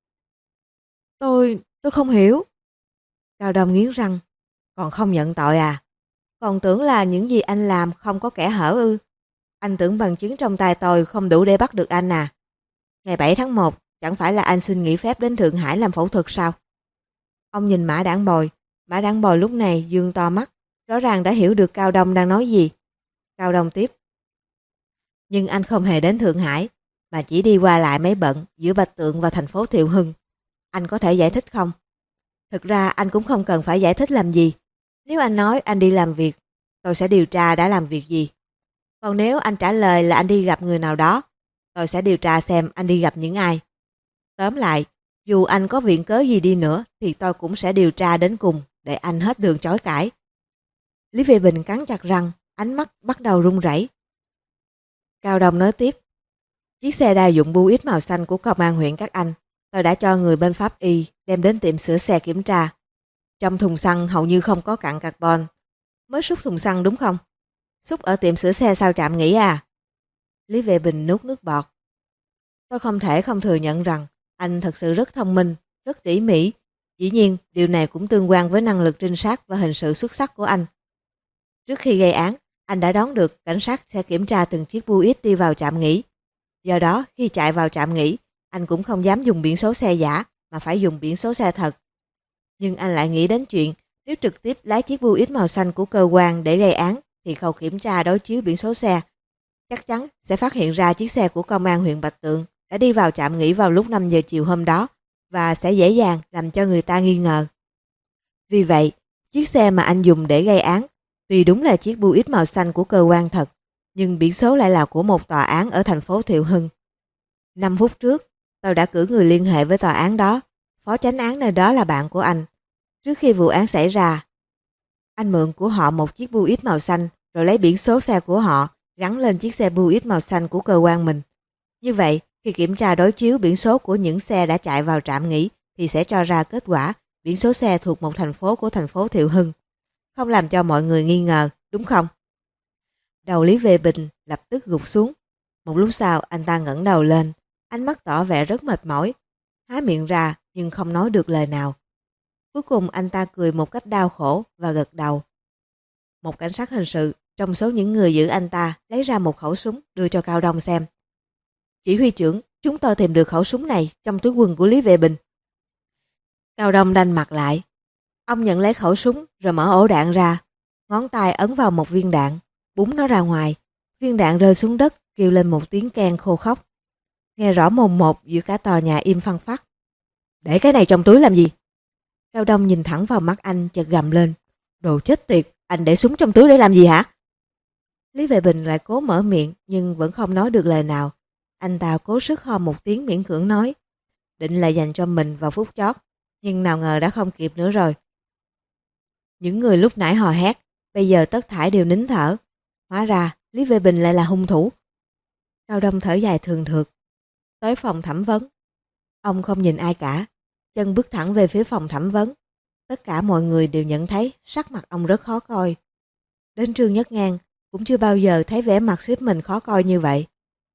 Tôi không hiểu. Cao Đông nghiến răng. Còn không nhận tội à? Còn tưởng là những gì anh làm không có kẽ hở ư? Anh tưởng bằng chứng trong tay tôi không đủ để bắt được anh à? Ngày 7 tháng 1, chẳng phải là anh xin nghỉ phép đến Thượng Hải làm phẫu thuật sao? Ông nhìn Mã Đản Bồi. Mã Đản Bồi lúc này dương to mắt, rõ ràng đã hiểu được Cao Đông đang nói gì. Cao Đông tiếp. Nhưng anh không hề đến Thượng Hải, mà chỉ đi qua lại mấy bận giữa Bạch Tượng và thành phố Thiệu Hưng. Anh có thể giải thích không? Thực ra anh cũng không cần phải giải thích làm gì. Nếu anh nói anh đi làm việc, tôi sẽ điều tra đã làm việc gì. Còn nếu anh trả lời là anh đi gặp người nào đó, tôi sẽ điều tra xem anh đi gặp những ai. Tóm lại, dù anh có viện cớ gì đi nữa thì tôi cũng sẽ điều tra đến cùng để anh hết đường chối cãi. Lý Vệ Bình cắn chặt răng, ánh mắt bắt đầu run rẩy. Cao Đông nói tiếp. Chiếc xe đa dụng Buick màu xanh của công an huyện các anh, tôi đã cho người bên pháp y đem đến tiệm sửa xe kiểm tra. Trong thùng xăng hầu như không có cặn carbon. Mới xúc thùng xăng đúng không? Xúc ở tiệm sửa xe sao Trạm nghĩ à? Lý Vệ Bình nuốt nước bọt. Tôi không thể không thừa nhận rằng anh thật sự rất thông minh, rất tỉ mỉ. Dĩ nhiên, điều này cũng tương quan với năng lực trinh sát và hình sự xuất sắc của anh. Trước khi gây án, anh đã đoán được cảnh sát sẽ kiểm tra từng chiếc Buick đi vào trạm nghỉ. Do đó, khi chạy vào trạm nghỉ, anh cũng không dám dùng biển số xe giả mà phải dùng biển số xe thật. Nhưng anh lại nghĩ đến chuyện nếu trực tiếp lái chiếc Buick màu xanh của cơ quan để gây án thì khâu kiểm tra đối chiếu biển số xe chắc chắn sẽ phát hiện ra chiếc xe của công an huyện Bạch Tượng đã đi vào trạm nghỉ vào lúc 5 giờ chiều hôm đó và sẽ dễ dàng làm cho người ta nghi ngờ. Vì vậy, chiếc xe mà anh dùng để gây án tuy đúng là chiếc Buick màu xanh của cơ quan thật, nhưng biển số lại là của một tòa án ở thành phố Thiệu Hưng. 5 phút trước, tôi đã cử người liên hệ với tòa án đó. Phó chánh án nơi đó là bạn của anh. Trước khi vụ án xảy ra, anh mượn của họ một chiếc Buick màu xanh rồi lấy biển số xe của họ gắn lên chiếc xe Buick màu xanh của cơ quan mình. Như vậy, khi kiểm tra đối chiếu biển số của những xe đã chạy vào trạm nghỉ thì sẽ cho ra kết quả biển số xe thuộc một thành phố của thành phố Thiệu Hưng. Không làm cho mọi người nghi ngờ, đúng không? Đầu Lý Vệ Bình lập tức gục xuống. Một lúc sau anh ta ngẩng đầu lên, ánh mắt tỏ vẻ rất mệt mỏi, há miệng ra nhưng không nói được lời nào. Cuối cùng anh ta cười một cách đau khổ và gật đầu. Một cảnh sát hình sự trong số những người giữ anh ta lấy ra một khẩu súng đưa cho Cao Đông xem. Chỉ huy trưởng, chúng tôi tìm được khẩu súng này trong túi quần của Lý Vệ Bình. Cao Đông đanh mặt lại. Ông nhận lấy khẩu súng rồi mở ổ đạn ra. Ngón tay ấn vào một viên đạn, búng nó ra ngoài. Viên đạn rơi xuống đất kêu lên một tiếng keng khô khóc. Nghe rõ mồn một giữa cả tòa nhà im phăng phắc. Để cái này trong túi làm gì? Cao Đông nhìn thẳng vào mắt anh chợt gầm lên. Đồ chết tiệt, anh để súng trong túi để làm gì hả? Lý Vệ Bình lại cố mở miệng nhưng vẫn không nói được lời nào. Anh ta cố sức ho một tiếng miễn cưỡng nói. Định là dành cho mình vào phút chót, nhưng nào ngờ đã không kịp nữa rồi. Những người lúc nãy hò hét, bây giờ tất thảy đều nín thở. Hóa ra Lý Vệ Bình lại là hung thủ. Cao Đông thở dài thường thượt. Tới phòng thẩm vấn. Ông không nhìn ai cả, chân bước thẳng về phía phòng thẩm vấn. Tất cả mọi người đều nhận thấy sắc mặt ông rất khó coi. Đến Trương Nhất Ngang cũng chưa bao giờ thấy vẻ mặt sếp mình khó coi như vậy.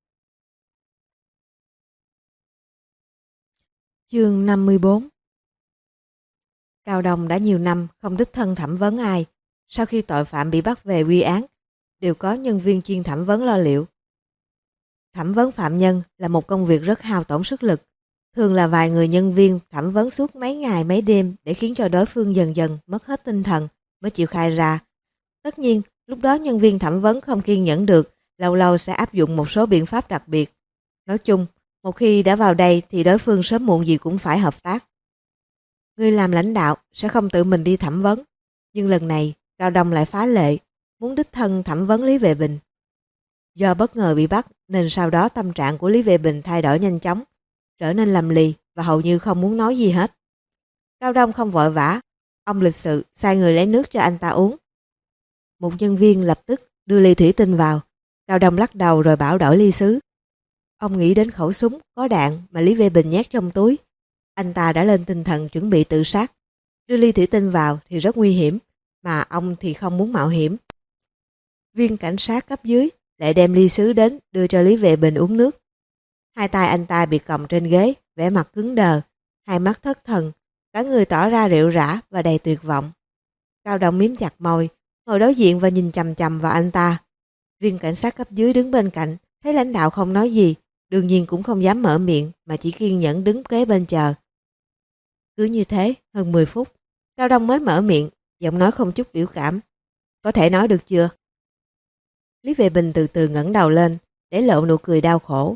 Chương 54. Cao Đông đã nhiều năm không đích thân thẩm vấn ai. Sau khi tội phạm bị bắt về quy án, đều có nhân viên chuyên thẩm vấn lo liệu. Thẩm vấn phạm nhân là một công việc rất hao tổn sức lực. Thường là vài người nhân viên thẩm vấn suốt mấy ngày mấy đêm để khiến cho đối phương dần dần mất hết tinh thần mới chịu khai ra. Tất nhiên, lúc đó nhân viên thẩm vấn không kiên nhẫn được, lâu lâu sẽ áp dụng một số biện pháp đặc biệt. Nói chung, một khi đã vào đây thì đối phương sớm muộn gì cũng phải hợp tác. Người làm lãnh đạo sẽ không tự mình đi thẩm vấn, nhưng lần này Cao Đông lại phá lệ, muốn đích thân thẩm vấn Lý Vệ Bình. Do bất ngờ bị bắt nên sau đó tâm trạng của Lý Vệ Bình thay đổi nhanh chóng, trở nên lầm lì và hầu như không muốn nói gì hết. Cao Đông không vội vã, ông lịch sự sai người lấy nước cho anh ta uống. Một nhân viên lập tức đưa ly thủy tinh vào. Cao Đông lắc đầu rồi bảo đổi ly sứ. Ông nghĩ đến khẩu súng có đạn mà Lý Vệ Bình nhét trong túi. Anh ta đã lên tinh thần chuẩn bị tự sát. Đưa ly thủy tinh vào thì rất nguy hiểm, mà ông thì không muốn mạo hiểm. Viên cảnh sát cấp dưới lại đem ly sứ đến đưa cho Lý Vệ Bình uống nước. Hai tay anh ta bị còng trên ghế, vẻ mặt cứng đờ, hai mắt thất thần, cả người tỏ ra rệu rã và đầy tuyệt vọng. Cao Đông mím chặt môi, ngồi đối diện và nhìn chằm chằm vào anh ta. Viên cảnh sát cấp dưới đứng bên cạnh, thấy lãnh đạo không nói gì, đương nhiên cũng không dám mở miệng mà chỉ kiên nhẫn đứng kế bên chờ. Cứ như thế, hơn 10 phút, Cao Đông mới mở miệng, giọng nói không chút biểu cảm. Có thể nói được chưa? Lý Vệ Bình từ từ ngẩng đầu lên, để lộ nụ cười đau khổ.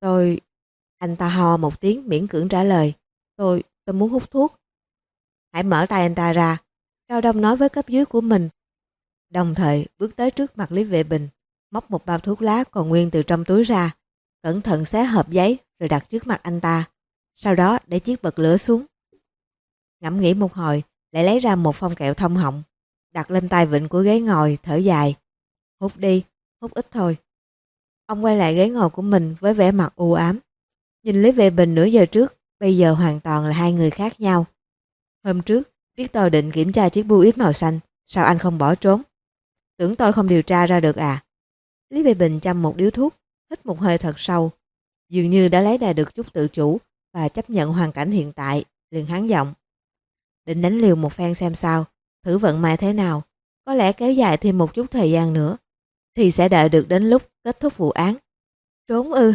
Anh ta ho một tiếng miễn cưỡng trả lời. Tôi muốn hút thuốc. Hãy mở tay anh ta ra, Cao Đông nói với cấp dưới của mình. Đồng thời bước tới trước mặt Lý Vệ Bình, móc một bao thuốc lá còn nguyên từ trong túi ra, cẩn thận xé hộp giấy rồi đặt trước mặt anh ta. Sau đó để chiếc bật lửa xuống. Ngẫm nghĩ một hồi, lại lấy ra một phong kẹo thông họng, đặt lên tay vịn của ghế ngồi, thở dài. Hút đi, hút ít thôi. Ông quay lại ghế ngồi của mình với vẻ mặt u ám. Nhìn Lý Vệ Bình nửa giờ trước, bây giờ hoàn toàn là hai người khác nhau. Hôm trước, biết tôi định kiểm tra chiếc bưu ít màu xanh, sao anh không bỏ trốn? Tưởng tôi không điều tra ra được à? Lý Vệ Bình châm một điếu thuốc, hít một hơi thật sâu. Dường như đã lấy lại được chút tự chủ và chấp nhận hoàn cảnh hiện tại, liền hắn giọng. Định đánh liều một phen xem sao, thử vận may thế nào. Có lẽ kéo dài thêm một chút thời gian nữa, thì sẽ đợi được đến lúc kết thúc vụ án. Trốn ư?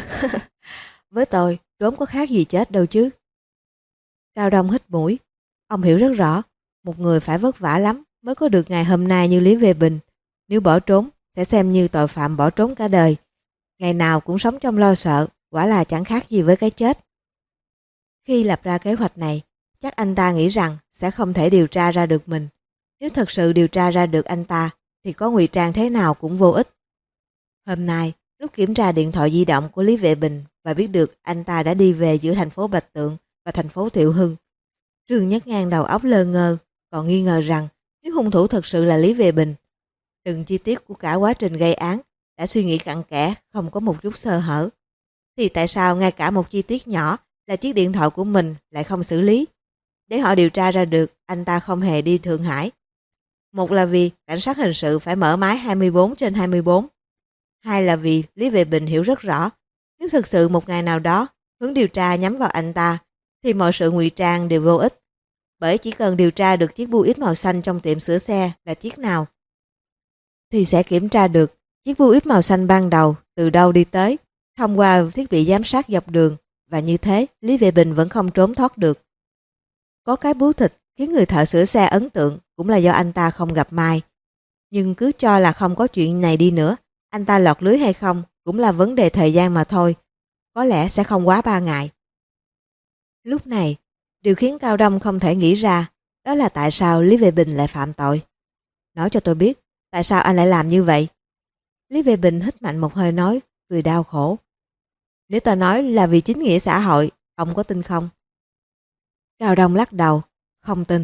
Với tôi, trốn có khác gì chết đâu chứ. Cao Đông hít mũi. Ông hiểu rất rõ, một người phải vất vả lắm mới có được ngày hôm nay như Lý Vệ Bình. Nếu bỏ trốn, sẽ xem như tội phạm bỏ trốn cả đời. Ngày nào cũng sống trong lo sợ, quả là chẳng khác gì với cái chết. Khi lập ra kế hoạch này, chắc anh ta nghĩ rằng sẽ không thể điều tra ra được mình. Nếu thật sự điều tra ra được anh ta, thì có ngụy trang thế nào cũng vô ích. Hôm nay, lúc kiểm tra điện thoại di động của Lý Vệ Bình và biết được anh ta đã đi về giữa thành phố Bạch Tượng và thành phố Thiệu Hưng, Trương Nhất Ngang đầu óc lơ ngơ, còn nghi ngờ rằng nếu hung thủ thật sự là Lý Vệ Bình, từng chi tiết của cả quá trình gây án đã suy nghĩ cặn kẽ, không có một chút sơ hở, thì tại sao ngay cả một chi tiết nhỏ là chiếc điện thoại của mình lại không xử lý, để họ điều tra ra được anh ta không hề đi Thượng Hải? Một là vì cảnh sát hình sự phải mở máy 24/24, hai là vì Lý Vệ Bình hiểu rất rõ, nếu thực sự một ngày nào đó hướng điều tra nhắm vào anh ta, thì mọi sự ngụy trang đều vô ích, bởi chỉ cần điều tra được chiếc bưu ít màu xanh trong tiệm sửa xe là chiếc nào, thì sẽ kiểm tra được chiếc bưu ít màu xanh ban đầu từ đâu đi tới, thông qua thiết bị giám sát dọc đường, và như thế Lý Vệ Bình vẫn không trốn thoát được. Có cái bưu thịt khiến người thợ sửa xe ấn tượng cũng là do anh ta không gặp Mai. Nhưng cứ cho là không có chuyện này đi nữa, anh ta lọt lưới hay không cũng là vấn đề thời gian mà thôi. Có lẽ sẽ không quá 3 ngày. Lúc này, điều khiến Cao Đông không thể nghĩ ra đó là tại sao Lý Vệ Bình lại phạm tội. Nói cho tôi biết, tại sao anh lại làm như vậy? Lý Vệ Bình hít mạnh một hơi nói, cười đau khổ. Nếu tôi nói là vì chính nghĩa xã hội, ông có tin không? Cao Đông lắc đầu, không tin.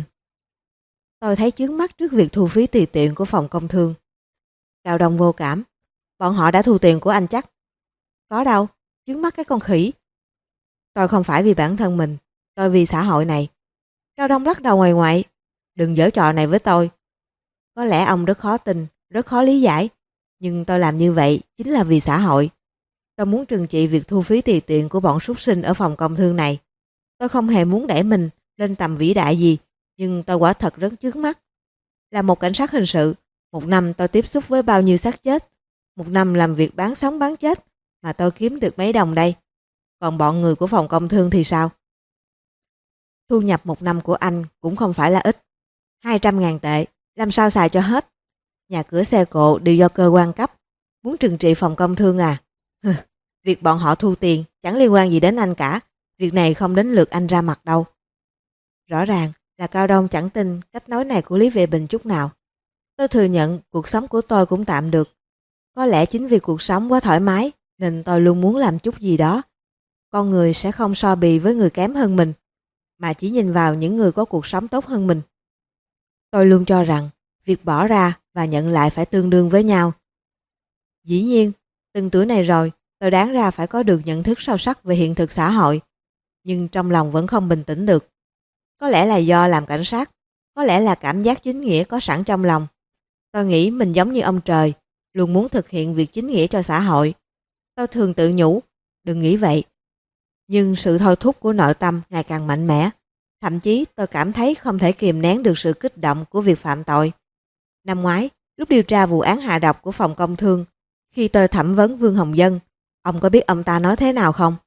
Tôi thấy chướng mắt trước việc thu phí tùy tiện của phòng công thương. Cao Đông vô cảm. Bọn họ đã thu tiền của anh chắc. Có đâu, chướng mắt cái con khỉ. Tôi không phải vì bản thân mình, tôi vì xã hội này. Cao Đông lắc đầu ngoài ngoại. Đừng giở trò này với tôi. Có lẽ ông rất khó tin, rất khó lý giải. Nhưng tôi làm như vậy chính là vì xã hội. Tôi muốn trừng trị việc thu phí tùy tiện của bọn súc sinh ở phòng công thương này. Tôi không hề muốn đẩy mình lên tầm vĩ đại gì, nhưng tôi quả thật rất chướng mắt. Là một cảnh sát hình sự, một năm tôi tiếp xúc với bao nhiêu xác chết, một năm làm việc bán sống bán chết, mà tôi kiếm được mấy đồng đây. Còn bọn người của phòng công thương thì sao? Thu nhập một năm của anh cũng không phải là ít. 200.000 tệ, làm sao xài cho hết? Nhà cửa xe cộ đều do cơ quan cấp. Muốn trừng trị phòng công thương à? Việc bọn họ thu tiền chẳng liên quan gì đến anh cả. Việc này không đến lượt anh ra mặt đâu. Rõ ràng là Cao Đông chẳng tin cách nói này của Lý Vệ Bình chút nào. Tôi thừa nhận cuộc sống của tôi cũng tạm được. Có lẽ chính vì cuộc sống quá thoải mái nên tôi luôn muốn làm chút gì đó. Con người sẽ không so bì với người kém hơn mình, mà chỉ nhìn vào những người có cuộc sống tốt hơn mình. Tôi luôn cho rằng việc bỏ ra và nhận lại phải tương đương với nhau. Dĩ nhiên, từng tuổi này rồi, tôi đáng ra phải có được nhận thức sâu sắc về hiện thực xã hội, nhưng trong lòng vẫn không bình tĩnh được. Có lẽ là do làm cảnh sát, có lẽ là cảm giác chính nghĩa có sẵn trong lòng. Tôi nghĩ mình giống như ông trời, luôn muốn thực hiện việc chính nghĩa cho xã hội. Tôi thường tự nhủ, đừng nghĩ vậy. Nhưng sự thôi thúc của nội tâm ngày càng mạnh mẽ. Thậm chí tôi cảm thấy không thể kìm nén được sự kích động của việc phạm tội. Năm ngoái, lúc điều tra vụ án hạ độc của phòng công thương, khi tôi thẩm vấn Vương Hồng Dân, Ông có biết ông ta nói thế nào không?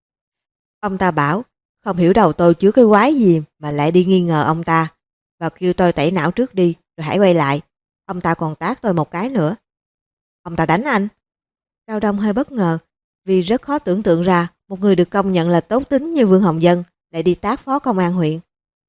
Ông ta bảo không hiểu đầu tôi chứa cái quái gì mà lại đi nghi ngờ ông ta và kêu tôi tẩy não trước đi rồi hãy quay lại. Ông ta còn tát tôi một cái nữa. Ông ta đánh anh? Cao Đông hơi bất ngờ vì rất khó tưởng tượng ra một người được công nhận là tốt tính như Vương Hồng Dân lại đi tát phó công an huyện.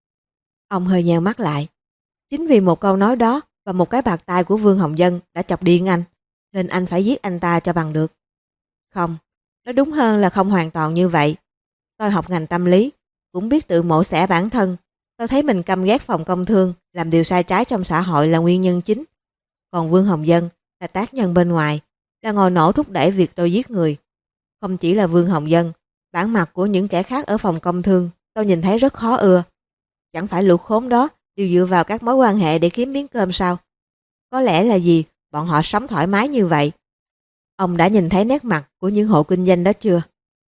Ông hơi nheo mắt lại. Chính vì một câu nói đó và một cái bạt tai của Vương Hồng Dân đã chọc điên anh, nên anh phải giết anh ta cho bằng được. Không, nói đúng hơn là không hoàn toàn như vậy. Tôi học ngành tâm lý, cũng biết tự mổ xẻ bản thân. Tôi thấy mình căm ghét phòng công thương, làm điều sai trái trong xã hội là nguyên nhân chính. Còn Vương Hồng Dân là tác nhân bên ngoài, là ngòi nổ thúc đẩy việc tôi giết người. Không chỉ là Vương Hồng Dân, bản mặt của những kẻ khác ở phòng công thương tôi nhìn thấy rất khó ưa. Chẳng phải lũ khốn đó đều dựa vào các mối quan hệ để kiếm miếng cơm sao? Có lẽ là gì bọn họ sống thoải mái như vậy? Ông đã nhìn thấy nét mặt của những hộ kinh doanh đó chưa?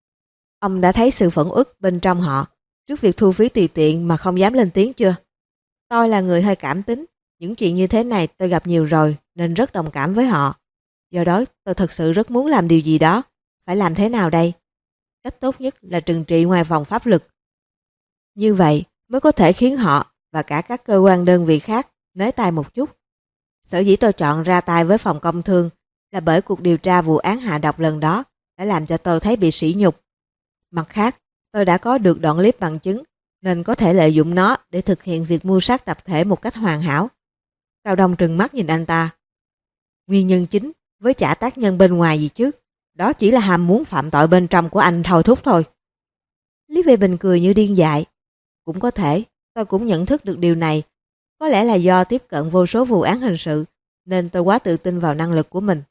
Ông đã thấy sự phẫn uất bên trong họ trước việc thu phí tùy tiện mà không dám lên tiếng chưa? Tôi là người hơi cảm tính, những chuyện như thế này tôi gặp nhiều rồi nên rất đồng cảm với họ. Do đó tôi thật sự rất muốn làm điều gì đó. Phải làm thế nào đây? Cách tốt nhất là trừng trị ngoài vòng pháp luật. Như vậy mới có thể khiến họ và cả các cơ quan đơn vị khác nới tay một chút. Sở dĩ tôi chọn ra tay với phòng công thương là bởi cuộc điều tra vụ án hạ độc lần đó đã làm cho tôi thấy bị sỉ nhục. Mặt khác, tôi đã có được đoạn clip bằng chứng nên có thể lợi dụng nó để thực hiện việc mưu sát tập thể một cách hoàn hảo. Cao Đông trừng mắt nhìn anh ta. Nguyên nhân chính với chả tác nhân bên ngoài gì chứ, đó chỉ là ham muốn phạm tội bên trong của anh thôi thúc thôi. Lý Vệ Bình cười như điên dại. Cũng có thể, tôi cũng nhận thức được điều này. Có lẽ là do tiếp cận vô số vụ án hình sự nên tôi quá tự tin vào năng lực của mình.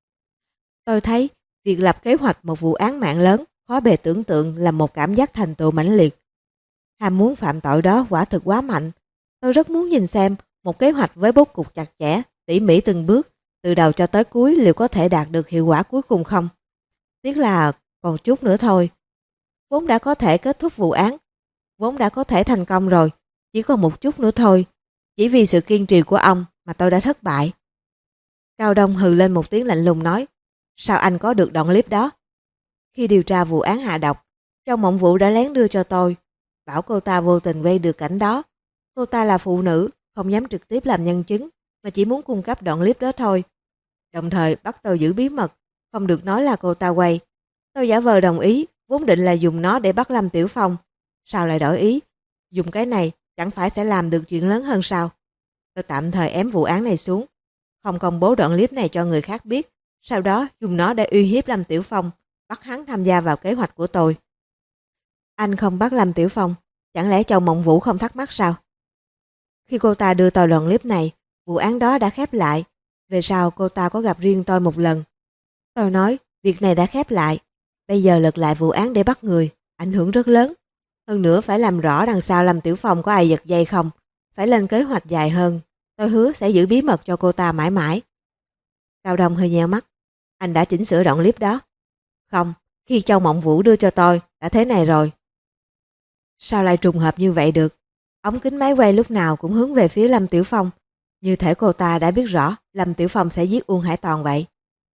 Tôi thấy việc lập kế hoạch một vụ án mạng lớn khó bề tưởng tượng là một cảm giác thành tựu mãnh liệt. Ham muốn phạm tội đó quả thực quá mạnh. Tôi rất muốn nhìn xem một kế hoạch với bố cục chặt chẽ, tỉ mỉ từng bước, từ đầu cho tới cuối liệu có thể đạt được hiệu quả cuối cùng không. Tiếc là còn chút nữa thôi. Vốn đã có thể kết thúc vụ án, vốn đã có thể thành công rồi, chỉ còn một chút nữa thôi. Chỉ vì sự kiên trì của ông mà tôi đã thất bại. Cao Đông hừ lên một tiếng lạnh lùng nói, sao anh có được đoạn clip đó? Khi điều tra vụ án hạ độc, Trong Mộng Vũ đã lén đưa cho tôi, bảo cô ta vô tình quay được cảnh đó. Cô ta là phụ nữ, không dám trực tiếp làm nhân chứng, mà chỉ muốn cung cấp đoạn clip đó thôi. Đồng thời bắt tôi giữ bí mật, không được nói là cô ta quay. Tôi giả vờ đồng ý, vốn định là dùng nó để bắt Lâm Tiểu Phong. Sao lại đổi ý? Dùng cái này chẳng phải sẽ làm được chuyện lớn hơn sao? Tôi tạm thời ém vụ án này xuống, không công bố đoạn clip này cho người khác biết. Sau đó dùng nó để uy hiếp Lâm Tiểu Phong, bắt hắn tham gia vào kế hoạch của tôi. Anh không bắt Lâm Tiểu Phong, chẳng lẽ Châu Mộng Vũ không thắc mắc sao? Khi cô ta đưa tôi đoạn clip này, vụ án đó đã khép lại. Về sau cô ta có gặp riêng tôi một lần. Tôi nói việc này đã khép lại, bây giờ lật lại vụ án để bắt người, ảnh hưởng rất lớn. Hơn nữa phải làm rõ đằng sau Lâm Tiểu Phong có ai giật dây không, phải lên kế hoạch dài hơn. Tôi hứa sẽ giữ bí mật cho cô ta mãi mãi. Cao Đông hơi nheo mắt. Anh đã chỉnh sửa đoạn clip đó? Không, khi Châu Mộng Vũ đưa cho tôi đã thế này rồi. Sao lại trùng hợp như vậy được? Ống kính máy quay lúc nào cũng hướng về phía Lâm Tiểu Phong, như thể cô ta đã biết rõ Lâm Tiểu Phong sẽ giết Uông Hải Toàn vậy.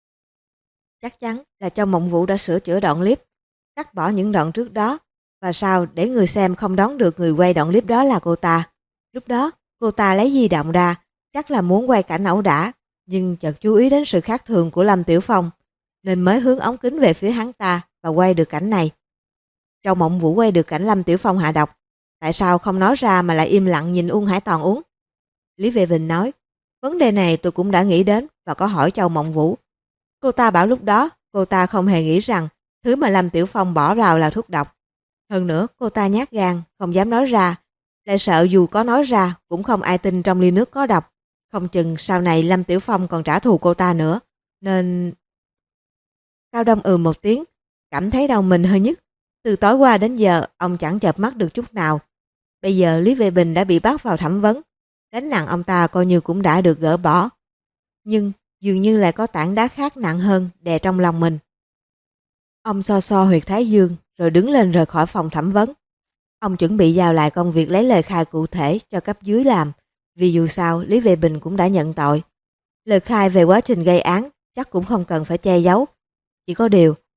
Chắc chắn là Châu Mộng Vũ đã sửa chữa đoạn clip, cắt bỏ những đoạn trước đó, và sao để người xem không đoán được người quay đoạn clip đó là cô ta. Lúc đó cô ta lấy di động ra, chắc là muốn quay cảnh ẩu đả, nhưng chợt chú ý đến sự khác thường của Lâm Tiểu Phong, nên mới hướng ống kính về phía hắn ta và quay được cảnh này. Châu Mộng Vũ quay được cảnh Lâm Tiểu Phong hạ độc, tại sao không nói ra mà lại im lặng nhìn Uông Hải Toàn uống? Lý Vệ Bình nói, vấn đề này tôi cũng đã nghĩ đến và có hỏi Châu Mộng Vũ. Cô ta bảo lúc đó cô ta không hề nghĩ rằng thứ mà Lâm Tiểu Phong bỏ vào là thuốc độc. Hơn nữa cô ta nhát gan, không dám nói ra, lại sợ dù có nói ra cũng không ai tin trong ly nước có độc. Không chừng sau này Lâm Tiểu Phong còn trả thù cô ta nữa. Nên... Cao Đông một tiếng, cảm thấy đầu mình hơi nhức. Từ tối qua đến giờ ông chẳng chợp mắt được chút nào. Bây giờ Lý Vệ Bình đã bị bắt vào thẩm vấn, gánh nặng ông ta coi như cũng đã được gỡ bỏ. Nhưng dường như lại có tảng đá khác nặng hơn đè trong lòng mình. Ông so so huyệt thái dương rồi đứng lên rời khỏi phòng thẩm vấn. Ông chuẩn bị giao lại công việc lấy lời khai cụ thể cho cấp dưới làm, vì dù sao Lý Vệ Bình cũng đã nhận tội. Lời khai về quá trình gây án chắc cũng không cần phải che giấu. Chỉ có điều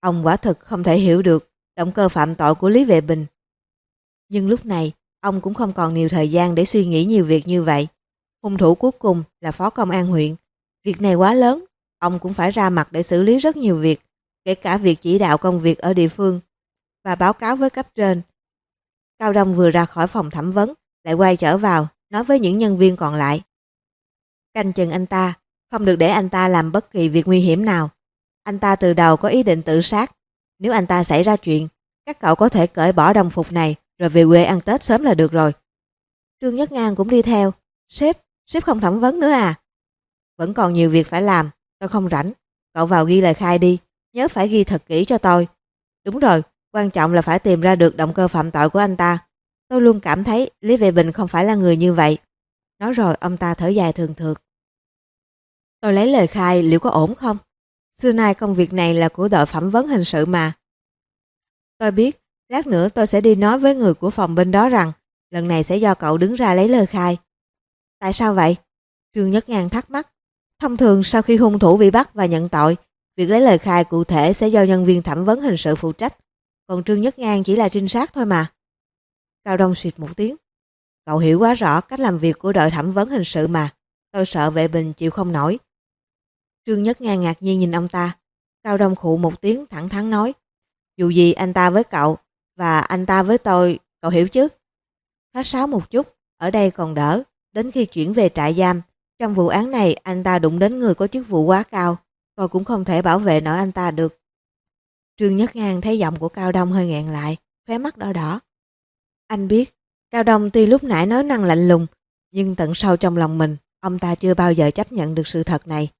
Ông quả thực không thể hiểu được động cơ phạm tội của Lý Vệ Bình. Nhưng lúc này, ông cũng không còn nhiều thời gian để suy nghĩ nhiều việc như vậy. Hung thủ cuối cùng là phó công an huyện. Việc này quá lớn, ông cũng phải ra mặt để xử lý rất nhiều việc, kể cả việc chỉ đạo công việc ở địa phương và báo cáo với cấp trên. Cao Đông vừa ra khỏi phòng thẩm vấn, lại quay trở vào, nói với những nhân viên còn lại. Canh chừng anh ta, không được để anh ta làm bất kỳ việc nguy hiểm nào. Anh ta từ đầu có ý định tự sát. Nếu anh ta xảy ra chuyện, các cậu có thể cởi bỏ đồng phục này rồi về quê ăn Tết sớm là được rồi. Trương Nhất Ngang cũng đi theo. Sếp không thẩm vấn nữa à? Vẫn còn nhiều việc phải làm, tôi không rảnh. Cậu vào ghi lời khai đi, nhớ phải ghi thật kỹ cho tôi. Đúng rồi, quan trọng là phải tìm ra được động cơ phạm tội của anh ta. Tôi luôn cảm thấy Lý Vệ Bình không phải là người như vậy. Nói rồi ông ta thở dài thường thượt. Tôi lấy lời khai liệu có ổn không? Xưa nay công việc này là của đội phỏng vấn hình sự mà. Tôi biết, lát nữa tôi sẽ đi nói với người của phòng bên đó rằng lần này sẽ do cậu đứng ra lấy lời khai. Tại sao vậy? Trương Nhất Ngang thắc mắc. Thông thường sau khi hung thủ bị bắt và nhận tội, việc lấy lời khai cụ thể sẽ do nhân viên thẩm vấn hình sự phụ trách. Còn Trương Nhất Ngang chỉ là trinh sát thôi mà. Cao Đông xịt một tiếng. Cậu hiểu quá rõ cách làm việc của đội thẩm vấn hình sự mà. Tôi sợ Vệ Bình chịu không nổi. Trương Nhất Ngang ngạc nhiên nhìn ông ta. Cao Đông khụ một tiếng thẳng thắn nói. Dù gì anh ta với cậu và anh ta với tôi, cậu hiểu chứ? Khách sáo một chút, ở đây còn đỡ. Đến khi chuyển về trại giam, trong vụ án này anh ta đụng đến người có chức vụ quá cao. Tôi cũng không thể bảo vệ nổi anh ta được. Trương Nhất Ngang thấy giọng của Cao Đông hơi nghẹn lại, khóe mắt đỏ đỏ. Anh biết, Cao Đông tuy lúc nãy nói năng lạnh lùng, nhưng tận sâu trong lòng mình, ông ta chưa bao giờ chấp nhận được sự thật này.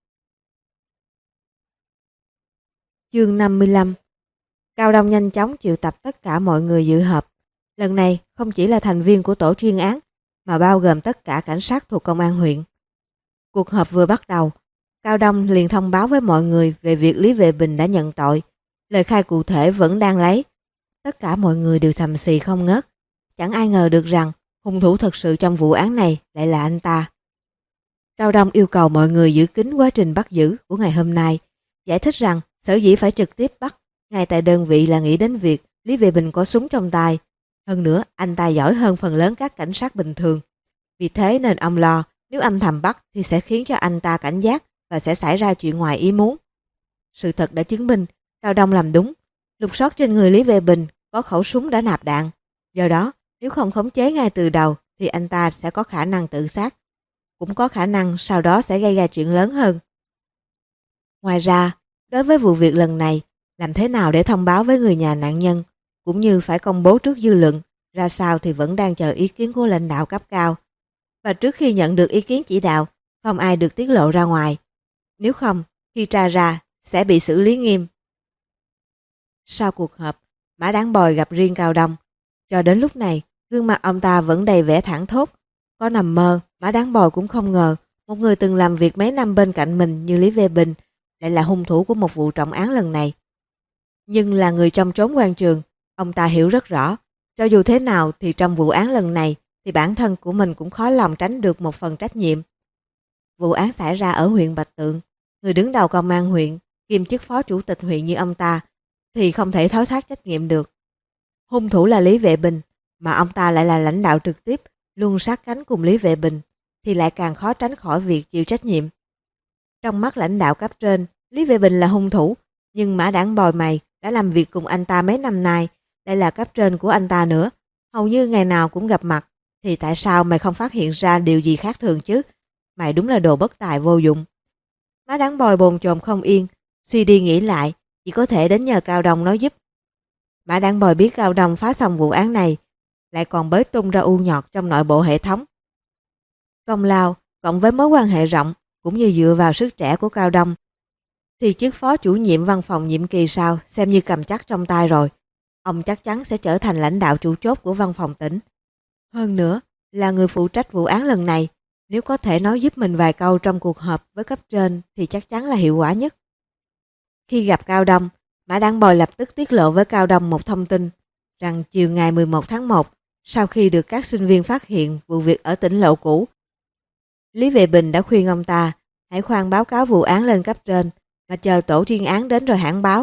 Chương 55. Cao Đông nhanh chóng triệu tập tất cả mọi người dự họp. Lần này không chỉ là thành viên của tổ chuyên án, mà bao gồm tất cả cảnh sát thuộc công an huyện. Cuộc họp vừa bắt đầu, Cao Đông liền thông báo với mọi người về việc Lý Vệ Bình đã nhận tội. Lời khai cụ thể vẫn đang lấy. Tất cả mọi người đều sầm xì không ngớt. Chẳng ai ngờ được rằng hung thủ thật sự trong vụ án này lại là anh ta. Cao Đông yêu cầu mọi người giữ kín quá trình bắt giữ của ngày hôm nay, giải thích rằng sở dĩ phải trực tiếp bắt ngay tại đơn vị là nghĩ đến việc Lý Vệ Bình có súng trong tay. Hơn nữa, anh ta giỏi hơn phần lớn các cảnh sát bình thường. Vì thế nên ông lo nếu âm thầm bắt thì sẽ khiến cho anh ta cảnh giác và sẽ xảy ra chuyện ngoài ý muốn. Sự thật đã chứng minh Cao Đông làm đúng. Lục soát trên người Lý Vệ Bình có khẩu súng đã nạp đạn. Do đó, nếu không khống chế ngay từ đầu thì anh ta sẽ có khả năng tự sát. Cũng có khả năng sau đó sẽ gây ra chuyện lớn hơn. Ngoài ra, đối với vụ việc lần này, làm thế nào để thông báo với người nhà nạn nhân, cũng như phải công bố trước dư luận, ra sao thì vẫn đang chờ ý kiến của lãnh đạo cấp cao. Và trước khi nhận được ý kiến chỉ đạo, không ai được tiết lộ ra ngoài. Nếu không, khi tra ra, sẽ bị xử lý nghiêm. Sau cuộc họp, Mã Đáng Bồi gặp riêng Cao Đông. Cho đến lúc này, gương mặt ông ta vẫn đầy vẻ thảng thốt. Có nằm mơ, Mã Đáng Bồi cũng không ngờ một người từng làm việc mấy năm bên cạnh mình như Lý Vệ Bình lại là hung thủ của một vụ trọng án lần này. Nhưng là người trong chốn quan trường, ông ta hiểu rất rõ, cho dù thế nào thì trong vụ án lần này thì bản thân của mình cũng khó lòng tránh được một phần trách nhiệm. Vụ án xảy ra ở huyện Bạch Tượng, người đứng đầu công an huyện, kiêm chức phó chủ tịch huyện như ông ta thì không thể thoái thác trách nhiệm được. Hung thủ là Lý Vệ Bình, mà ông ta lại là lãnh đạo trực tiếp, luôn sát cánh cùng Lý Vệ Bình, thì lại càng khó tránh khỏi việc chịu trách nhiệm. Trong mắt lãnh đạo cấp trên, Lý Vệ Bình là hung thủ, nhưng Mã Đảng Bồi mày đã làm việc cùng anh ta mấy năm nay, lại là cấp trên của anh ta nữa, hầu như ngày nào cũng gặp mặt, thì tại sao mày không phát hiện ra điều gì khác thường chứ? Mày đúng là đồ bất tài vô dụng. Mã Đảng Bồi bồn chồn không yên, suy đi nghĩ lại, chỉ có thể đến nhờ Cao Đông nói giúp. Mã Đảng Bồi biết Cao Đông phá xong vụ án này, lại còn bới tung ra u nhọt trong nội bộ hệ thống. Công lao cộng với mối quan hệ rộng, cũng như dựa vào sức trẻ của Cao Đông, thì chức phó chủ nhiệm văn phòng nhiệm kỳ sau xem như cầm chắc trong tay rồi. Ông chắc chắn sẽ trở thành lãnh đạo chủ chốt của văn phòng tỉnh. Hơn nữa, là người phụ trách vụ án lần này, nếu có thể nói giúp mình vài câu trong cuộc họp với cấp trên thì chắc chắn là hiệu quả nhất. Khi gặp Cao Đông, Mã Đảng Bồi lập tức tiết lộ với Cao Đông một thông tin rằng chiều ngày 11 tháng 1, sau khi được các sinh viên phát hiện vụ việc ở tỉnh Lộ Cũ, Lý Vệ Bình đã khuyên ông ta hãy khoan báo cáo vụ án lên cấp trên, mà chờ tổ chuyên án đến rồi hãng báo.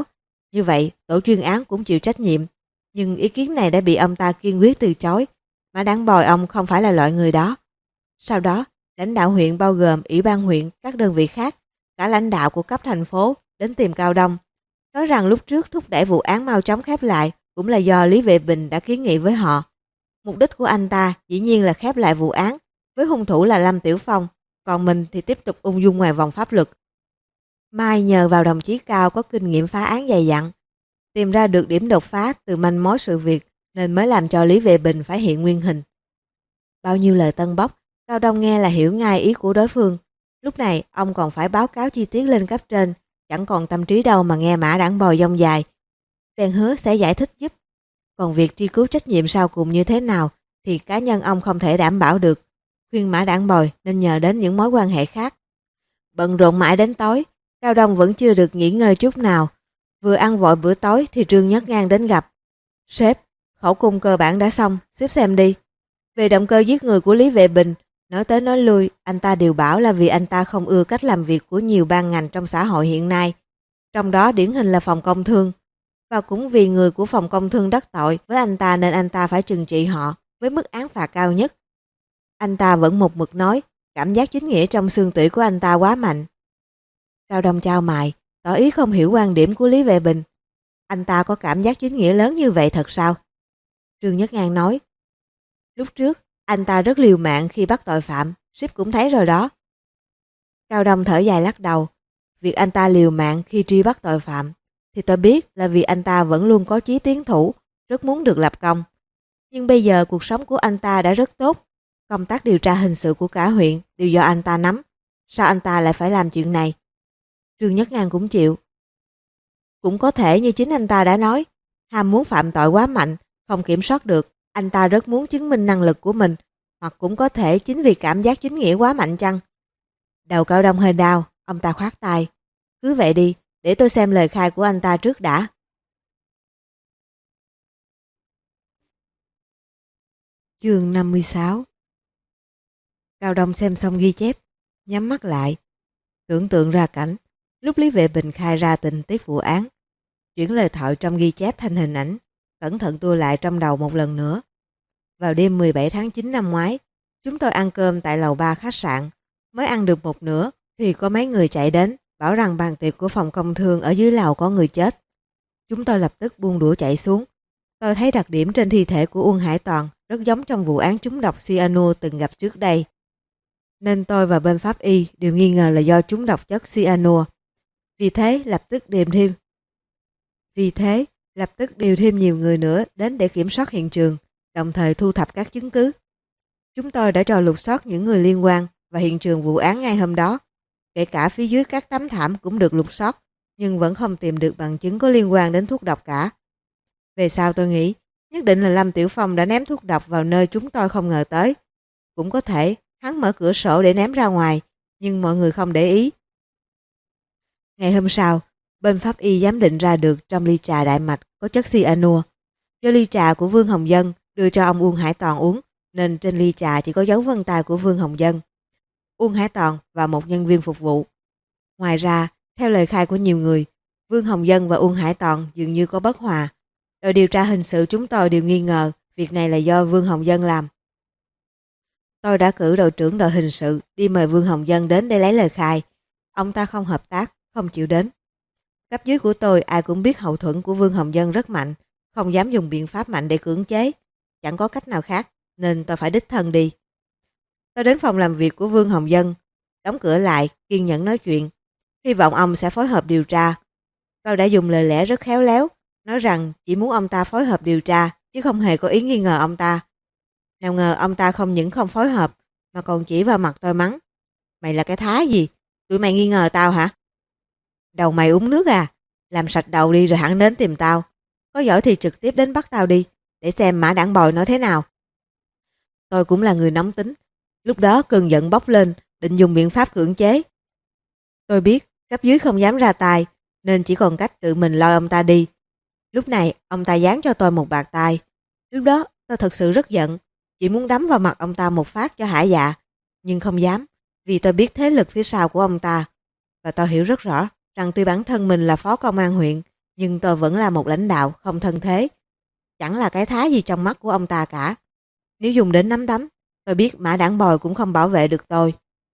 Như vậy, tổ chuyên án cũng chịu trách nhiệm. Nhưng ý kiến này đã bị ông ta kiên quyết từ chối. Mã Đản Bòi ông không phải là loại người đó. Sau đó, lãnh đạo huyện bao gồm ủy ban huyện, các đơn vị khác, cả lãnh đạo của cấp thành phố đến tìm Cao Đông. Nói rằng lúc trước thúc đẩy vụ án mau chóng khép lại cũng là do Lý Vệ Bình đã kiến nghị với họ. Mục đích của anh ta dĩ nhiên là khép lại vụ án với hung thủ là Lâm Tiểu Phong, còn mình thì tiếp tục ung dung ngoài vòng pháp luật. Mai nhờ vào đồng chí Cao có kinh nghiệm phá án dày dặn, tìm ra được điểm đột phá từ manh mối sự việc nên mới làm cho Lý Vệ Bình phải hiện nguyên hình. Bao nhiêu lời tân bốc, Cao Đông nghe là hiểu ngay ý của đối phương. Lúc này ông còn phải báo cáo chi tiết lên cấp trên, chẳng còn tâm trí đâu mà nghe Mã Đản Bòi dông dài. Bèn hứa sẽ giải thích giúp. Còn việc truy cứu trách nhiệm sau cùng như thế nào thì cá nhân ông không thể đảm bảo được. Khuyên Mã Đản Bòi nên nhờ đến những mối quan hệ khác. Bận rộn mãi đến tối, Cao Đông vẫn chưa được nghỉ ngơi chút nào. Vừa ăn vội bữa tối thì Trương Nhất Ngang đến gặp. Sếp, khẩu cung cơ bản đã xong, xếp xem đi. Về động cơ giết người của Lý Vệ Bình, nói tới nói lui, anh ta đều bảo là vì anh ta không ưa cách làm việc của nhiều ban ngành trong xã hội hiện nay. Trong đó điển hình là phòng công thương. Và cũng vì người của phòng công thương đắc tội với anh ta nên anh ta phải trừng trị họ với mức án phạt cao nhất. Anh ta vẫn một mực nói, cảm giác chính nghĩa trong xương tủy của anh ta quá mạnh. Cao Đông chau mày, tỏ ý không hiểu quan điểm của Lý Vệ Bình. Anh ta có cảm giác chính nghĩa lớn như vậy thật sao? Trương Nhất Ngang nói, lúc trước anh ta rất liều mạng khi bắt tội phạm, sếp cũng thấy rồi đó. Cao Đông thở dài lắc đầu, việc anh ta liều mạng khi truy bắt tội phạm thì tôi biết là vì anh ta vẫn luôn có chí tiến thủ, rất muốn được lập công. Nhưng bây giờ cuộc sống của anh ta đã rất tốt, công tác điều tra hình sự của cả huyện đều do anh ta nắm. Sao anh ta lại phải làm chuyện này? Trương Nhất Ngang cũng chịu. Cũng có thể như chính anh ta đã nói, ham muốn phạm tội quá mạnh, không kiểm soát được. Anh ta rất muốn chứng minh năng lực của mình, hoặc cũng có thể chính vì cảm giác chính nghĩa quá mạnh chăng? Đầu Cao Đông hơi đau, ông ta khoát tay. Cứ vậy đi, để tôi xem lời khai của anh ta trước đã. Chương 56. Cao Đông xem xong ghi chép, nhắm mắt lại, tưởng tượng ra cảnh lúc Lý Vệ Bình khai ra tình tiết vụ án, chuyển lời thoại trong ghi chép thành hình ảnh, cẩn thận tua lại trong đầu một lần nữa. Vào đêm 17 tháng 9 năm ngoái, chúng tôi ăn cơm tại lầu 3 khách sạn, mới ăn được một nửa thì có mấy người chạy đến, bảo rằng bàn tiệc của phòng công thương ở dưới lầu có người chết. Chúng tôi lập tức buông đũa chạy xuống. Tôi thấy đặc điểm trên thi thể của Uông Hải Toàn rất giống trong vụ án trúng độc cyanua từng gặp trước đây. Nên tôi và bên pháp y đều nghi ngờ là do trúng độc chất cyanua. Vì thế lập tức điều thêm nhiều người nữa đến để kiểm soát hiện trường, đồng thời thu thập các chứng cứ. Chúng tôi đã cho lục soát những người liên quan và hiện trường vụ án ngay hôm đó. Kể cả phía dưới các tấm thảm cũng được lục soát, nhưng vẫn không tìm được bằng chứng có liên quan đến thuốc độc cả. Về sau tôi nghĩ, nhất định là Lâm Tiểu Phong đã ném thuốc độc vào nơi chúng tôi không ngờ tới. Cũng có thể hắn mở cửa sổ để ném ra ngoài, nhưng mọi người không để ý. Ngày hôm sau, bên pháp y giám định ra được trong ly trà đại mạch có chất cyanua. Do ly trà của Vương Hồng Dân đưa cho ông Uông Hải Toàn uống, nên trên ly trà chỉ có dấu vân tay của Vương Hồng Dân, Uông Hải Toàn và một nhân viên phục vụ. Ngoài ra, theo lời khai của nhiều người, Vương Hồng Dân và Uông Hải Toàn dường như có bất hòa. Đội điều tra hình sự chúng tôi đều nghi ngờ việc này là do Vương Hồng Dân làm. Tôi đã cử đội trưởng đội hình sự đi mời Vương Hồng Dân đến để lấy lời khai. Ông ta không hợp tác, không chịu đến. Cấp dưới của tôi ai cũng biết hậu thuẫn của Vương Hồng Dân rất mạnh, không dám dùng biện pháp mạnh để cưỡng chế. Chẳng có cách nào khác, nên tôi phải đích thân đi. Tôi đến phòng làm việc của Vương Hồng Dân, đóng cửa lại, kiên nhẫn nói chuyện. Hy vọng ông sẽ phối hợp điều tra. Tôi đã dùng lời lẽ rất khéo léo, nói rằng chỉ muốn ông ta phối hợp điều tra, chứ không hề có ý nghi ngờ ông ta. Nào ngờ ông ta không những không phối hợp, mà còn chỉ vào mặt tôi mắng. Mày là cái thá gì? Tụi mày nghi ngờ tao hả? Đầu mày uống nước à? Làm sạch đầu đi rồi hẳn đến tìm tao. Có giỏi thì trực tiếp đến bắt tao đi, để xem Mã Đản Bòi nói thế nào. Tôi cũng là người nóng tính. Lúc đó cơn giận bốc lên, định dùng biện pháp cưỡng chế. Tôi biết cấp dưới không dám ra tay, nên chỉ còn cách tự mình lôi ông ta đi. Lúc này ông ta giáng cho tôi một bạt tai. Lúc đó tôi thật sự rất giận, chỉ muốn đấm vào mặt ông ta một phát cho hả dạ, nhưng không dám, vì tôi biết thế lực phía sau của ông ta. Và tôi hiểu rất rõ rằng tuy bản thân mình là phó công an huyện, Nhưng tôi vẫn là một lãnh đạo không thân thế, chẳng là cái thá gì trong mắt của ông ta cả. Nếu dùng đến nắm đấm, tôi biết mã đảng bồi cũng không bảo vệ được tôi.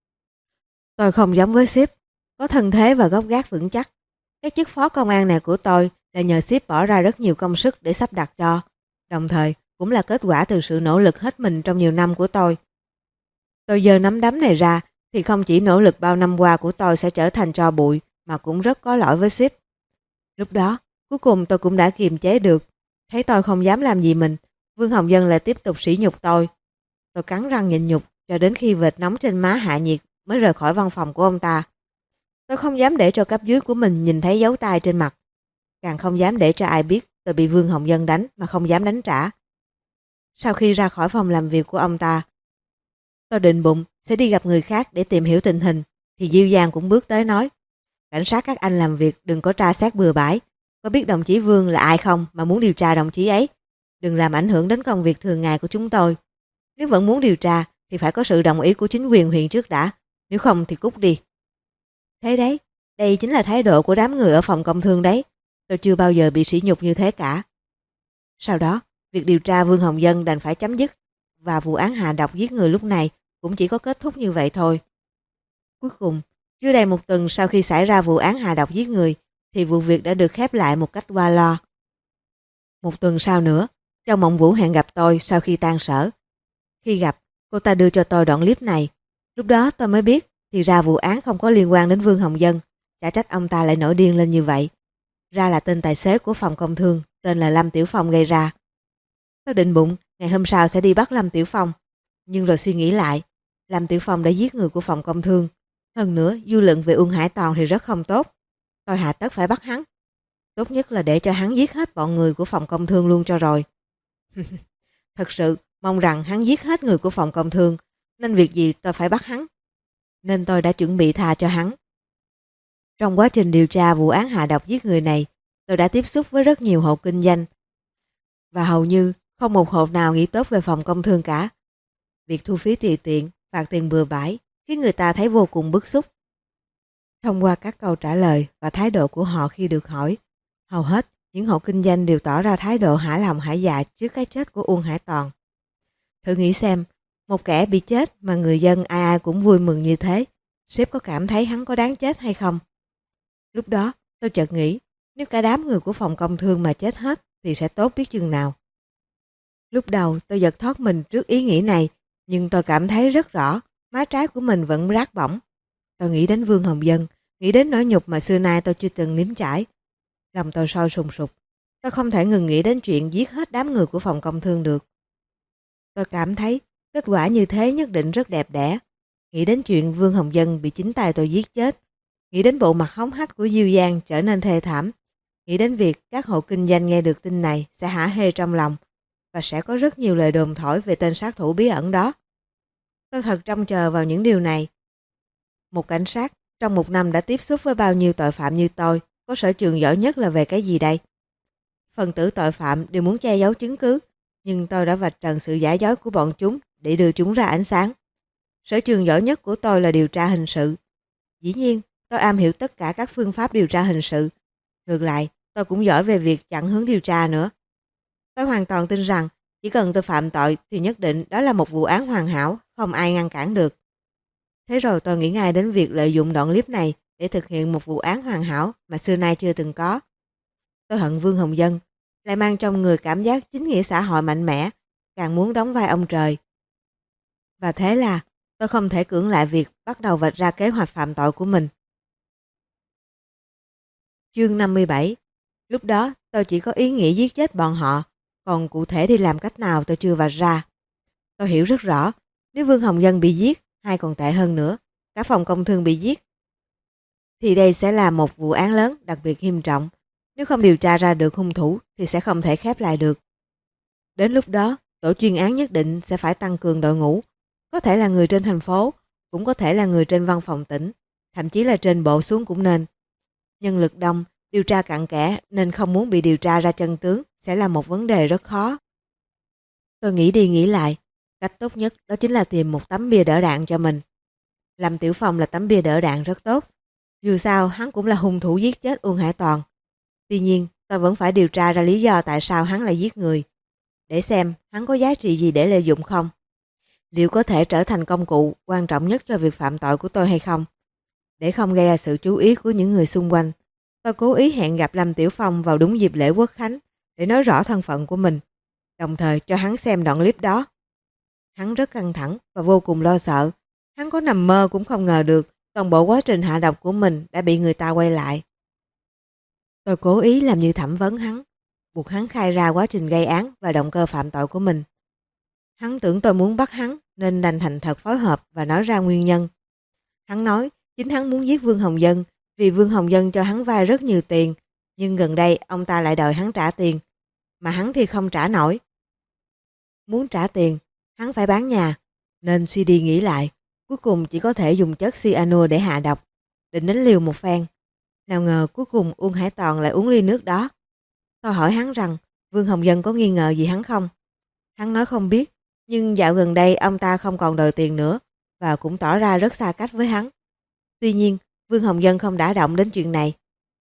Tôi không giống với sếp, có thân thế và gốc gác vững chắc. Cái chức phó công an này của tôi là nhờ sếp bỏ ra rất nhiều công sức để sắp đặt cho, đồng thời cũng là kết quả từ sự nỗ lực hết mình trong nhiều năm của tôi. Tôi giơ nắm đấm này ra thì không chỉ nỗ lực bao năm qua của tôi sẽ trở thành tro bụi mà cũng rất có lỗi với sếp. Lúc đó, cuối cùng tôi cũng đã kiềm chế được. Thấy tôi không dám làm gì mình, Vương Hồng Dân lại tiếp tục sỉ nhục tôi. Tôi cắn răng nhịn nhục cho đến khi vệt nóng trên má hạ nhiệt mới rời khỏi văn phòng của ông ta. Tôi không dám để cho cấp dưới của mình nhìn thấy dấu tay trên mặt. Càng không dám để cho ai biết tôi bị Vương Hồng Dân đánh mà không dám đánh trả. Sau khi ra khỏi phòng làm việc của ông ta, tôi định bụng sẽ đi gặp người khác để tìm hiểu tình hình, thì Diêu Giang cũng bước tới nói: cảnh sát các anh làm việc đừng có tra xét bừa bãi. Có biết đồng chí Vương là ai không mà muốn điều tra đồng chí ấy? Đừng làm ảnh hưởng đến công việc thường ngày của chúng tôi. Nếu vẫn muốn điều tra thì phải có sự đồng ý của chính quyền huyện trước đã. Nếu không thì cút đi. Thế đấy, đây chính là thái độ của đám người ở phòng công thương đấy. Tôi chưa bao giờ bị sỉ nhục như thế cả. Sau đó, việc điều tra Vương Hồng Dân đành phải chấm dứt và vụ án hạ độc giết người lúc này cũng chỉ có kết thúc như vậy thôi. Cuối cùng, chưa đầy một tuần sau khi xảy ra vụ án hạ độc giết người thì vụ việc đã được khép lại một cách qua lo. Một tuần sau nữa, Châu Mộng Vũ hẹn gặp tôi sau khi tan sở. Khi gặp, cô ta đưa cho tôi đoạn clip này. Lúc đó tôi mới biết thì ra vụ án không có liên quan đến Vương Hồng Dân. Chả trách ông ta lại nổi điên lên như vậy. Ra là tên tài xế của phòng công thương tên là Lâm Tiểu Phong gây ra. Tôi định bụng ngày hôm sau sẽ đi bắt Lâm Tiểu Phong. Nhưng rồi suy nghĩ lại, Lâm Tiểu Phong đã giết người của phòng công thương. Hơn nữa, dư luận về Uông Hải Toàn thì rất không tốt. Tôi hạ tất phải bắt hắn. Tốt nhất là để cho hắn giết hết bọn người của phòng công thương luôn cho rồi. Thật sự mong rằng hắn giết hết người của phòng công thương, nên việc gì tôi phải bắt hắn. Nên tôi đã chuẩn bị tha cho hắn. Trong quá trình điều tra vụ án hạ độc giết người này, tôi đã tiếp xúc với rất nhiều hộ kinh doanh. Và hầu như không một hộ nào nghĩ tốt về phòng công thương cả. Việc thu phí tùy tiện, phạt tiền bừa bãi khiến người ta thấy vô cùng bức xúc. Thông qua các câu trả lời và thái độ của họ khi được hỏi, hầu hết những hộ kinh doanh đều tỏ ra thái độ hả lòng hả dạ trước cái chết của Uông Hải Toàn. Thử nghĩ xem, một kẻ bị chết mà người dân ai ai cũng vui mừng như thế, sếp có cảm thấy hắn có đáng chết hay không? Lúc đó, tôi chợt nghĩ, nếu cả đám người của phòng công thương mà chết hết thì sẽ tốt biết chừng nào. Lúc đầu tôi giật thoát mình trước ý nghĩ này, nhưng tôi cảm thấy rất rõ, má trái của mình vẫn rát bỏng. Tôi nghĩ đến Vương Hồng Dân, nghĩ đến nỗi nhục mà xưa nay tôi chưa từng nếm trải. Lòng tôi sôi sùng sục, tôi không thể ngừng nghĩ đến chuyện giết hết đám người của phòng công thương được. Tôi cảm thấy kết quả như thế nhất định rất đẹp đẽ. Nghĩ đến chuyện Vương Hồng Dân bị chính tay tôi giết chết, nghĩ đến bộ mặt hống hách của Diêu Giang trở nên thê thảm, nghĩ đến việc các hộ kinh doanh nghe được tin này sẽ hả hê trong lòng và sẽ có rất nhiều lời đồn thổi về tên sát thủ bí ẩn đó. Tôi thật trông chờ vào những điều này. Một cảnh sát trong một năm đã tiếp xúc với bao nhiêu tội phạm như tôi, có sở trường giỏi nhất là về cái gì đây? Phần tử tội phạm đều muốn che giấu chứng cứ, nhưng tôi đã vạch trần sự giả dối của bọn chúng để đưa chúng ra ánh sáng. Sở trường giỏi nhất của tôi là điều tra hình sự. Dĩ nhiên, tôi am hiểu tất cả các phương pháp điều tra hình sự. Ngược lại, tôi cũng giỏi về việc chặn hướng điều tra nữa. Tôi hoàn toàn tin rằng chỉ cần tôi phạm tội thì nhất định đó là một vụ án hoàn hảo, không ai ngăn cản được. Thế rồi tôi nghĩ ngay đến việc lợi dụng đoạn clip này để thực hiện một vụ án hoàn hảo mà xưa nay chưa từng có. Tôi hận Vương Hồng Dân, lại mang trong người cảm giác chính nghĩa xã hội mạnh mẽ, càng muốn đóng vai ông trời. Và thế là tôi không thể cưỡng lại việc bắt đầu vạch ra kế hoạch phạm tội của mình. Chương 57. Lúc đó tôi chỉ có ý nghĩ giết chết bọn họ, còn cụ thể đi làm cách nào tôi chưa vạch ra. Tôi hiểu rất rõ, nếu Vương Hồng Dân bị giết, hay còn tệ hơn nữa, cả phòng công thương bị giết, thì đây sẽ là một vụ án lớn đặc biệt nghiêm trọng. Nếu không điều tra ra được hung thủ thì sẽ không thể khép lại được. Đến lúc đó, tổ chuyên án nhất định sẽ phải tăng cường đội ngũ. Có thể là người trên thành phố, cũng có thể là người trên văn phòng tỉnh, thậm chí là trên bộ xuống cũng nên. Nhân lực đông, điều tra cặn kẽ nên không muốn bị điều tra ra chân tướng sẽ là một vấn đề rất khó. Tôi nghĩ đi nghĩ lại, cách tốt nhất đó chính là tìm một tấm bia đỡ đạn cho mình. Lâm Tiểu Phong là tấm bia đỡ đạn rất tốt. Dù sao hắn cũng là hung thủ giết chết Uông Hải Toàn. Tuy nhiên, tôi vẫn phải điều tra ra lý do tại sao hắn lại giết người, để xem hắn có giá trị gì để lợi dụng không. Liệu có thể trở thành công cụ quan trọng nhất cho việc phạm tội của tôi hay không? Để không gây ra sự chú ý của những người xung quanh, tôi cố ý hẹn gặp Lâm Tiểu Phong vào đúng dịp lễ Quốc Khánh để nói rõ thân phận của mình, đồng thời cho hắn xem đoạn clip đó. Hắn rất căng thẳng và vô cùng lo sợ. Hắn có nằm mơ cũng không ngờ được toàn bộ quá trình hạ độc của mình đã bị người ta quay lại. Tôi cố ý làm như thẩm vấn hắn, buộc hắn khai ra quá trình gây án và động cơ phạm tội của mình. Hắn tưởng tôi muốn bắt hắn nên đành thành thật phối hợp và nói ra nguyên nhân. Hắn nói chính hắn muốn giết Vương Hồng Dân vì Vương Hồng Dân cho hắn vay rất nhiều tiền, nhưng gần đây ông ta lại đòi hắn trả tiền, mà hắn thì không trả nổi. Muốn trả tiền, hắn phải bán nhà, nên suy đi nghĩ lại, cuối cùng chỉ có thể dùng chất cyanua để hạ độc, định đánh liều một phen. Nào ngờ cuối cùng Uông Hải Toàn lại uống ly nước đó. Tôi hỏi hắn rằng Vương Hồng Dân có nghi ngờ gì hắn không? Hắn nói không biết, nhưng dạo gần đây ông ta không còn đòi tiền nữa và cũng tỏ ra rất xa cách với hắn. Tuy nhiên, Vương Hồng Dân không đả động đến chuyện này.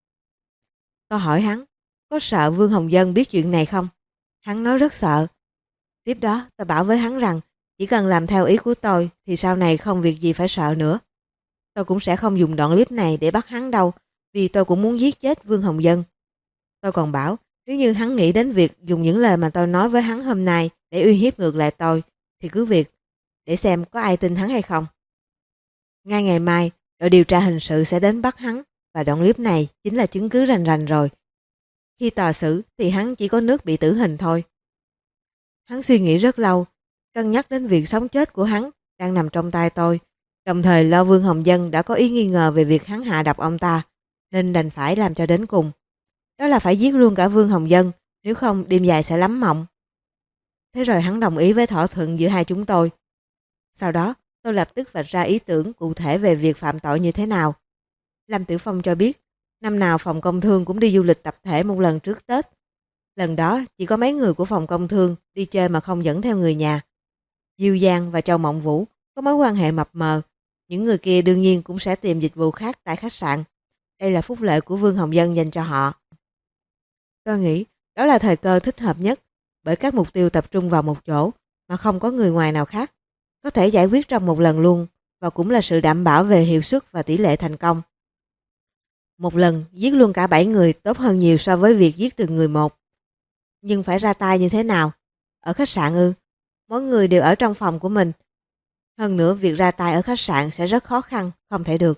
Tôi hỏi hắn, có sợ Vương Hồng Dân biết chuyện này không? Hắn nói rất sợ. Tiếp đó tôi bảo với hắn rằng chỉ cần làm theo ý của tôi thì sau này không việc gì phải sợ nữa. Tôi cũng sẽ không dùng đoạn clip này để bắt hắn đâu, vì tôi cũng muốn giết chết Vương Hồng Dân. Tôi còn bảo nếu như hắn nghĩ đến việc dùng những lời mà tôi nói với hắn hôm nay để uy hiếp ngược lại tôi thì cứ việc, để xem có ai tin hắn hay không. Ngay ngày mai, đội điều tra hình sự sẽ đến bắt hắn và đoạn clip này chính là chứng cứ rành rành rồi. Khi tòa xử thì hắn chỉ có nước bị tử hình thôi. Hắn suy nghĩ rất lâu, cân nhắc đến việc sống chết của hắn đang nằm trong tay tôi, đồng thời lo Vương Hồng Dân đã có ý nghi ngờ về việc hắn hạ độc ông ta, nên đành phải làm cho đến cùng. Đó là phải giết luôn cả Vương Hồng Dân, nếu không đêm dài sẽ lắm mộng. Thế rồi hắn đồng ý với thỏa thuận giữa hai chúng tôi. Sau đó, tôi lập tức vạch ra ý tưởng cụ thể về việc phạm tội như thế nào. Lâm Tiểu Phong cho biết, năm nào phòng công thương cũng đi du lịch tập thể một lần trước Tết. Lần đó chỉ có mấy người của phòng công thương đi chơi mà không dẫn theo người nhà. Diêu Giang và Châu Mộng Vũ có mối quan hệ mập mờ. Những người kia đương nhiên cũng sẽ tìm dịch vụ khác tại khách sạn. Đây là phúc lợi của Vương Hồng Dân dành cho họ. Tôi nghĩ đó là thời cơ thích hợp nhất, bởi các mục tiêu tập trung vào một chỗ mà không có người ngoài nào khác, có thể giải quyết trong một lần luôn, và cũng là sự đảm bảo về hiệu suất và tỷ lệ thành công. Một lần giết luôn cả 7 người tốt hơn nhiều so với việc giết từng người một. Nhưng phải ra tay như thế nào? Ở khách sạn ư? Mỗi người đều ở trong phòng của mình. Hơn nữa việc ra tay ở khách sạn sẽ rất khó khăn, không thể được.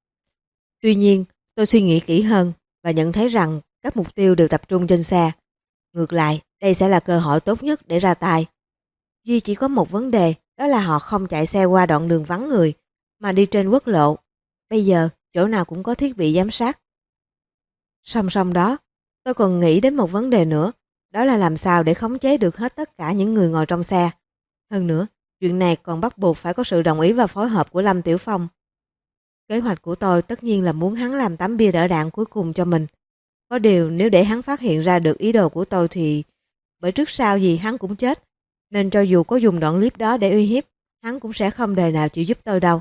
Tuy nhiên, tôi suy nghĩ kỹ hơn và nhận thấy rằng các mục tiêu đều tập trung trên xe. Ngược lại, đây sẽ là cơ hội tốt nhất để ra tay. Duy chỉ có một vấn đề, đó là họ không chạy xe qua đoạn đường vắng người, mà đi trên quốc lộ. Bây giờ, chỗ nào cũng có thiết bị giám sát. Song song đó, tôi còn nghĩ đến một vấn đề nữa, đó là làm sao để khống chế được hết tất cả những người ngồi trong xe. Hơn nữa, chuyện này còn bắt buộc phải có sự đồng ý và phối hợp của Lâm Tiểu Phong. Kế hoạch của tôi tất nhiên là muốn hắn làm tấm bia đỡ đạn cuối cùng cho mình. Có điều nếu để hắn phát hiện ra được ý đồ của tôi thì... Bởi trước sau gì hắn cũng chết, nên cho dù có dùng đoạn clip đó để uy hiếp, hắn cũng sẽ không đời nào chịu giúp tôi đâu.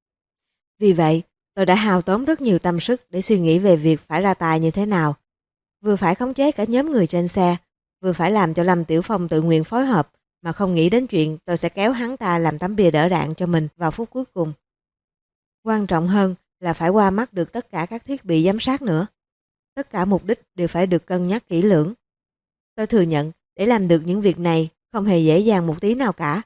Vì vậy, tôi đã hao tốn rất nhiều tâm sức để suy nghĩ về việc phải ra tay như thế nào. Vừa phải khống chế cả nhóm người trên xe, vừa phải làm cho Lâm Tiểu Phong tự nguyện phối hợp, mà không nghĩ đến chuyện tôi sẽ kéo hắn ta làm tấm bia đỡ đạn cho mình vào phút cuối cùng. Quan trọng hơn là phải qua mắt được tất cả các thiết bị giám sát nữa. Tất cả mục đích đều phải được cân nhắc kỹ lưỡng. Tôi thừa nhận để làm được những việc này không hề dễ dàng một tí nào cả.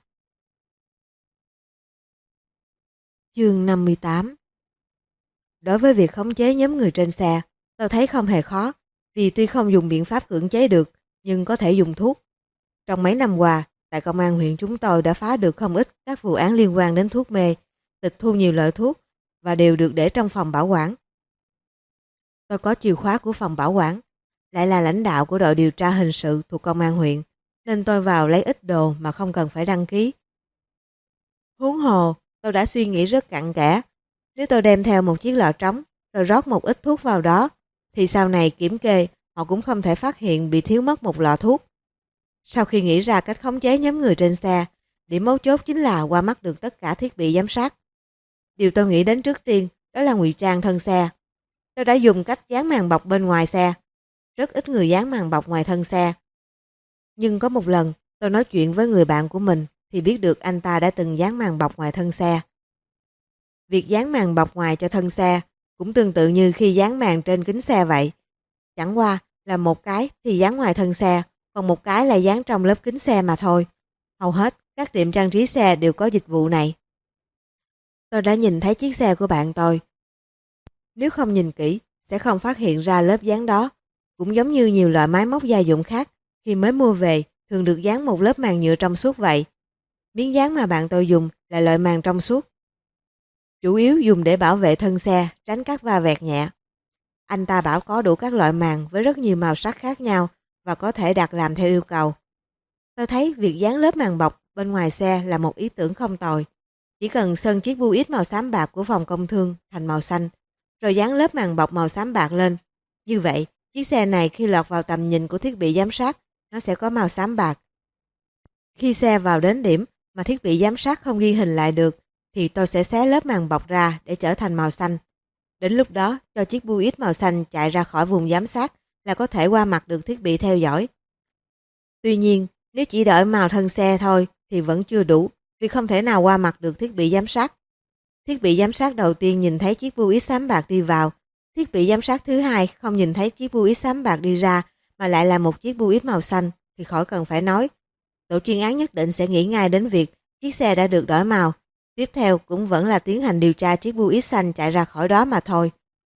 Chương 58. Đối với việc khống chế nhóm người trên xe, tôi thấy không hề khó, vì tuy không dùng biện pháp cưỡng chế được, nhưng có thể dùng thuốc. Trong mấy năm qua, tại công an huyện chúng tôi đã phá được không ít các vụ án liên quan đến thuốc mê, tịch thu nhiều loại thuốc và đều được để trong phòng bảo quản. Tôi có chìa khóa của phòng bảo quản, lại là lãnh đạo của đội điều tra hình sự thuộc công an huyện, nên tôi vào lấy ít đồ mà không cần phải đăng ký. Huống hồ, tôi đã suy nghĩ rất cặn kẽ. Nếu tôi đem theo một chiếc lọ trống rồi rót một ít thuốc vào đó, thì sau này kiểm kê họ cũng không thể phát hiện bị thiếu mất một lọ thuốc. Sau khi nghĩ ra cách khống chế nhóm người trên xe, điểm mấu chốt chính là qua mắt được tất cả thiết bị giám sát. Điều tôi nghĩ đến trước tiên đó là ngụy trang thân xe. Tôi đã dùng cách dán màn bọc bên ngoài xe. rất ít người dán màn bọc ngoài thân xe. Nhưng có một lần, tôi nói chuyện với người bạn của mình thì biết được anh ta đã từng dán màn bọc ngoài thân xe. Việc dán màn bọc ngoài cho thân xe cũng tương tự như khi dán màn trên kính xe vậy. Chẳng qua là một cái thì dán ngoài thân xe, còn một cái là dán trong lớp kính xe mà thôi. Hầu hết các tiệm trang trí xe đều có dịch vụ này. Tôi đã nhìn thấy chiếc xe của bạn tôi. Nếu không nhìn kỹ, sẽ không phát hiện ra lớp dán đó. Cũng giống như nhiều loại máy móc gia dụng khác, khi mới mua về thường được dán một lớp màng nhựa trong suốt vậy. Miếng dán mà bạn tôi dùng là loại màng trong suốt, chủ yếu dùng để bảo vệ thân xe, tránh các va vẹt nhẹ. Anh ta bảo có đủ các loại màng với rất nhiều màu sắc khác nhau và có thể đặt làm theo yêu cầu. Tôi thấy việc dán lớp màng bọc bên ngoài xe là một ý tưởng không tồi. Chỉ cần sơn chiếc Buick màu xám bạc của phòng công thương thành màu xanh, rồi dán lớp màng bọc màu xám bạc lên. Như vậy, chiếc xe này khi lọt vào tầm nhìn của thiết bị giám sát, nó sẽ có màu xám bạc. Khi xe vào đến điểm mà thiết bị giám sát không ghi hình lại được, thì tôi sẽ xé lớp màng bọc ra để trở thành màu xanh. Đến lúc đó, cho chiếc Buick màu xanh chạy ra khỏi vùng giám sát là có thể qua mặt được thiết bị theo dõi. Tuy nhiên, nếu chỉ đổi màu thân xe thôi thì vẫn chưa đủ, vì không thể nào qua mặt được thiết bị giám sát. Thiết bị giám sát đầu tiên nhìn thấy chiếc Buick xám bạc đi vào. Thiết bị giám sát thứ hai không nhìn thấy chiếc Buick xám bạc đi ra mà lại là một chiếc Buick màu xanh thì khỏi cần phải nói. Tổ chuyên án nhất định sẽ nghĩ ngay đến việc chiếc xe đã được đổi màu. Tiếp theo cũng vẫn là tiến hành điều tra chiếc Buick xanh chạy ra khỏi đó mà thôi.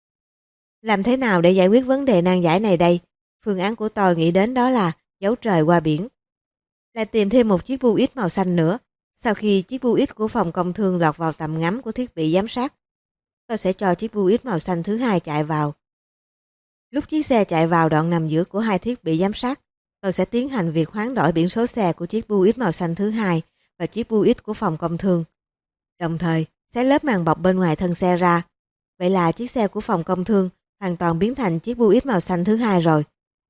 Làm thế nào để giải quyết vấn đề nan giải này đây? Phương án của tôi nghĩ đến đó là giấu trời qua biển. Lại tìm thêm một chiếc Buick màu xanh nữa. Sau khi chiếc Buick của phòng công thương lọt vào tầm ngắm của thiết bị giám sát, tôi sẽ cho chiếc Buick màu xanh thứ hai chạy vào. Lúc chiếc xe chạy vào đoạn nằm giữa của hai thiết bị giám sát, tôi sẽ tiến hành việc hoán đổi biển số xe của chiếc Buick màu xanh thứ hai và chiếc Buick của phòng công thương. Đồng thời, xé lớp màng bọc bên ngoài thân xe ra. Vậy là chiếc xe của phòng công thương hoàn toàn biến thành chiếc Buick màu xanh thứ hai rồi.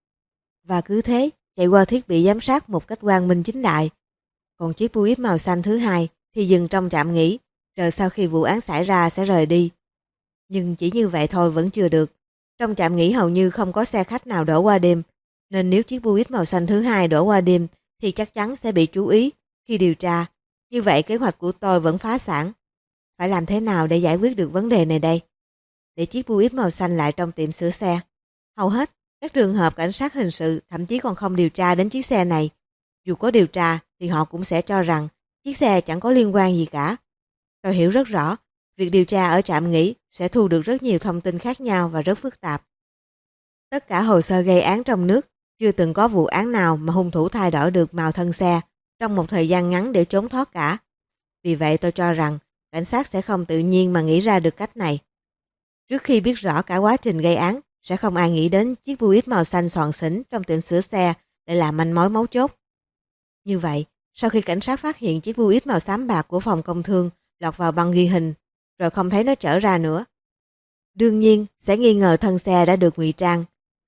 Và cứ thế, chạy qua thiết bị giám sát một cách quang minh chính đại. Còn chiếc Buick màu xanh thứ hai thì dừng trong trạm nghỉ, rồi sau khi vụ án xảy ra sẽ rời đi. Nhưng chỉ như vậy thôi vẫn chưa được. Trong trạm nghỉ hầu như không có xe khách nào đổ qua đêm, nên nếu chiếc Buick màu xanh thứ hai đổ qua đêm thì chắc chắn sẽ bị chú ý khi điều tra. Như vậy kế hoạch của tôi vẫn phá sản. Phải làm thế nào để giải quyết được vấn đề này đây? Để chiếc Buick màu xanh lại trong tiệm sửa xe. Hầu hết các trường hợp cảnh sát hình sự thậm chí còn không điều tra đến chiếc xe này. Dù có điều tra thì họ cũng sẽ cho rằng chiếc xe chẳng có liên quan gì cả. Tôi hiểu rất rõ, việc điều tra ở trạm nghỉ sẽ thu được rất nhiều thông tin khác nhau và rất phức tạp. Tất cả hồ sơ gây án trong nước, chưa từng có vụ án nào mà hung thủ thay đổi được màu thân xe trong một thời gian ngắn để trốn thoát cả. Vì vậy tôi cho rằng cảnh sát sẽ không tự nhiên mà nghĩ ra được cách này. Trước khi biết rõ cả quá trình gây án, sẽ không ai nghĩ đến chiếc Buick màu xanh xoàn xỉnh trong tiệm sửa xe để làm manh mối mấu chốt. Như vậy, sau khi cảnh sát phát hiện chiếc Buick màu xám bạc của phòng công thương lọt vào băng ghi hình, rồi không thấy nó trở ra nữa, đương nhiên sẽ nghi ngờ thân xe đã được ngụy trang.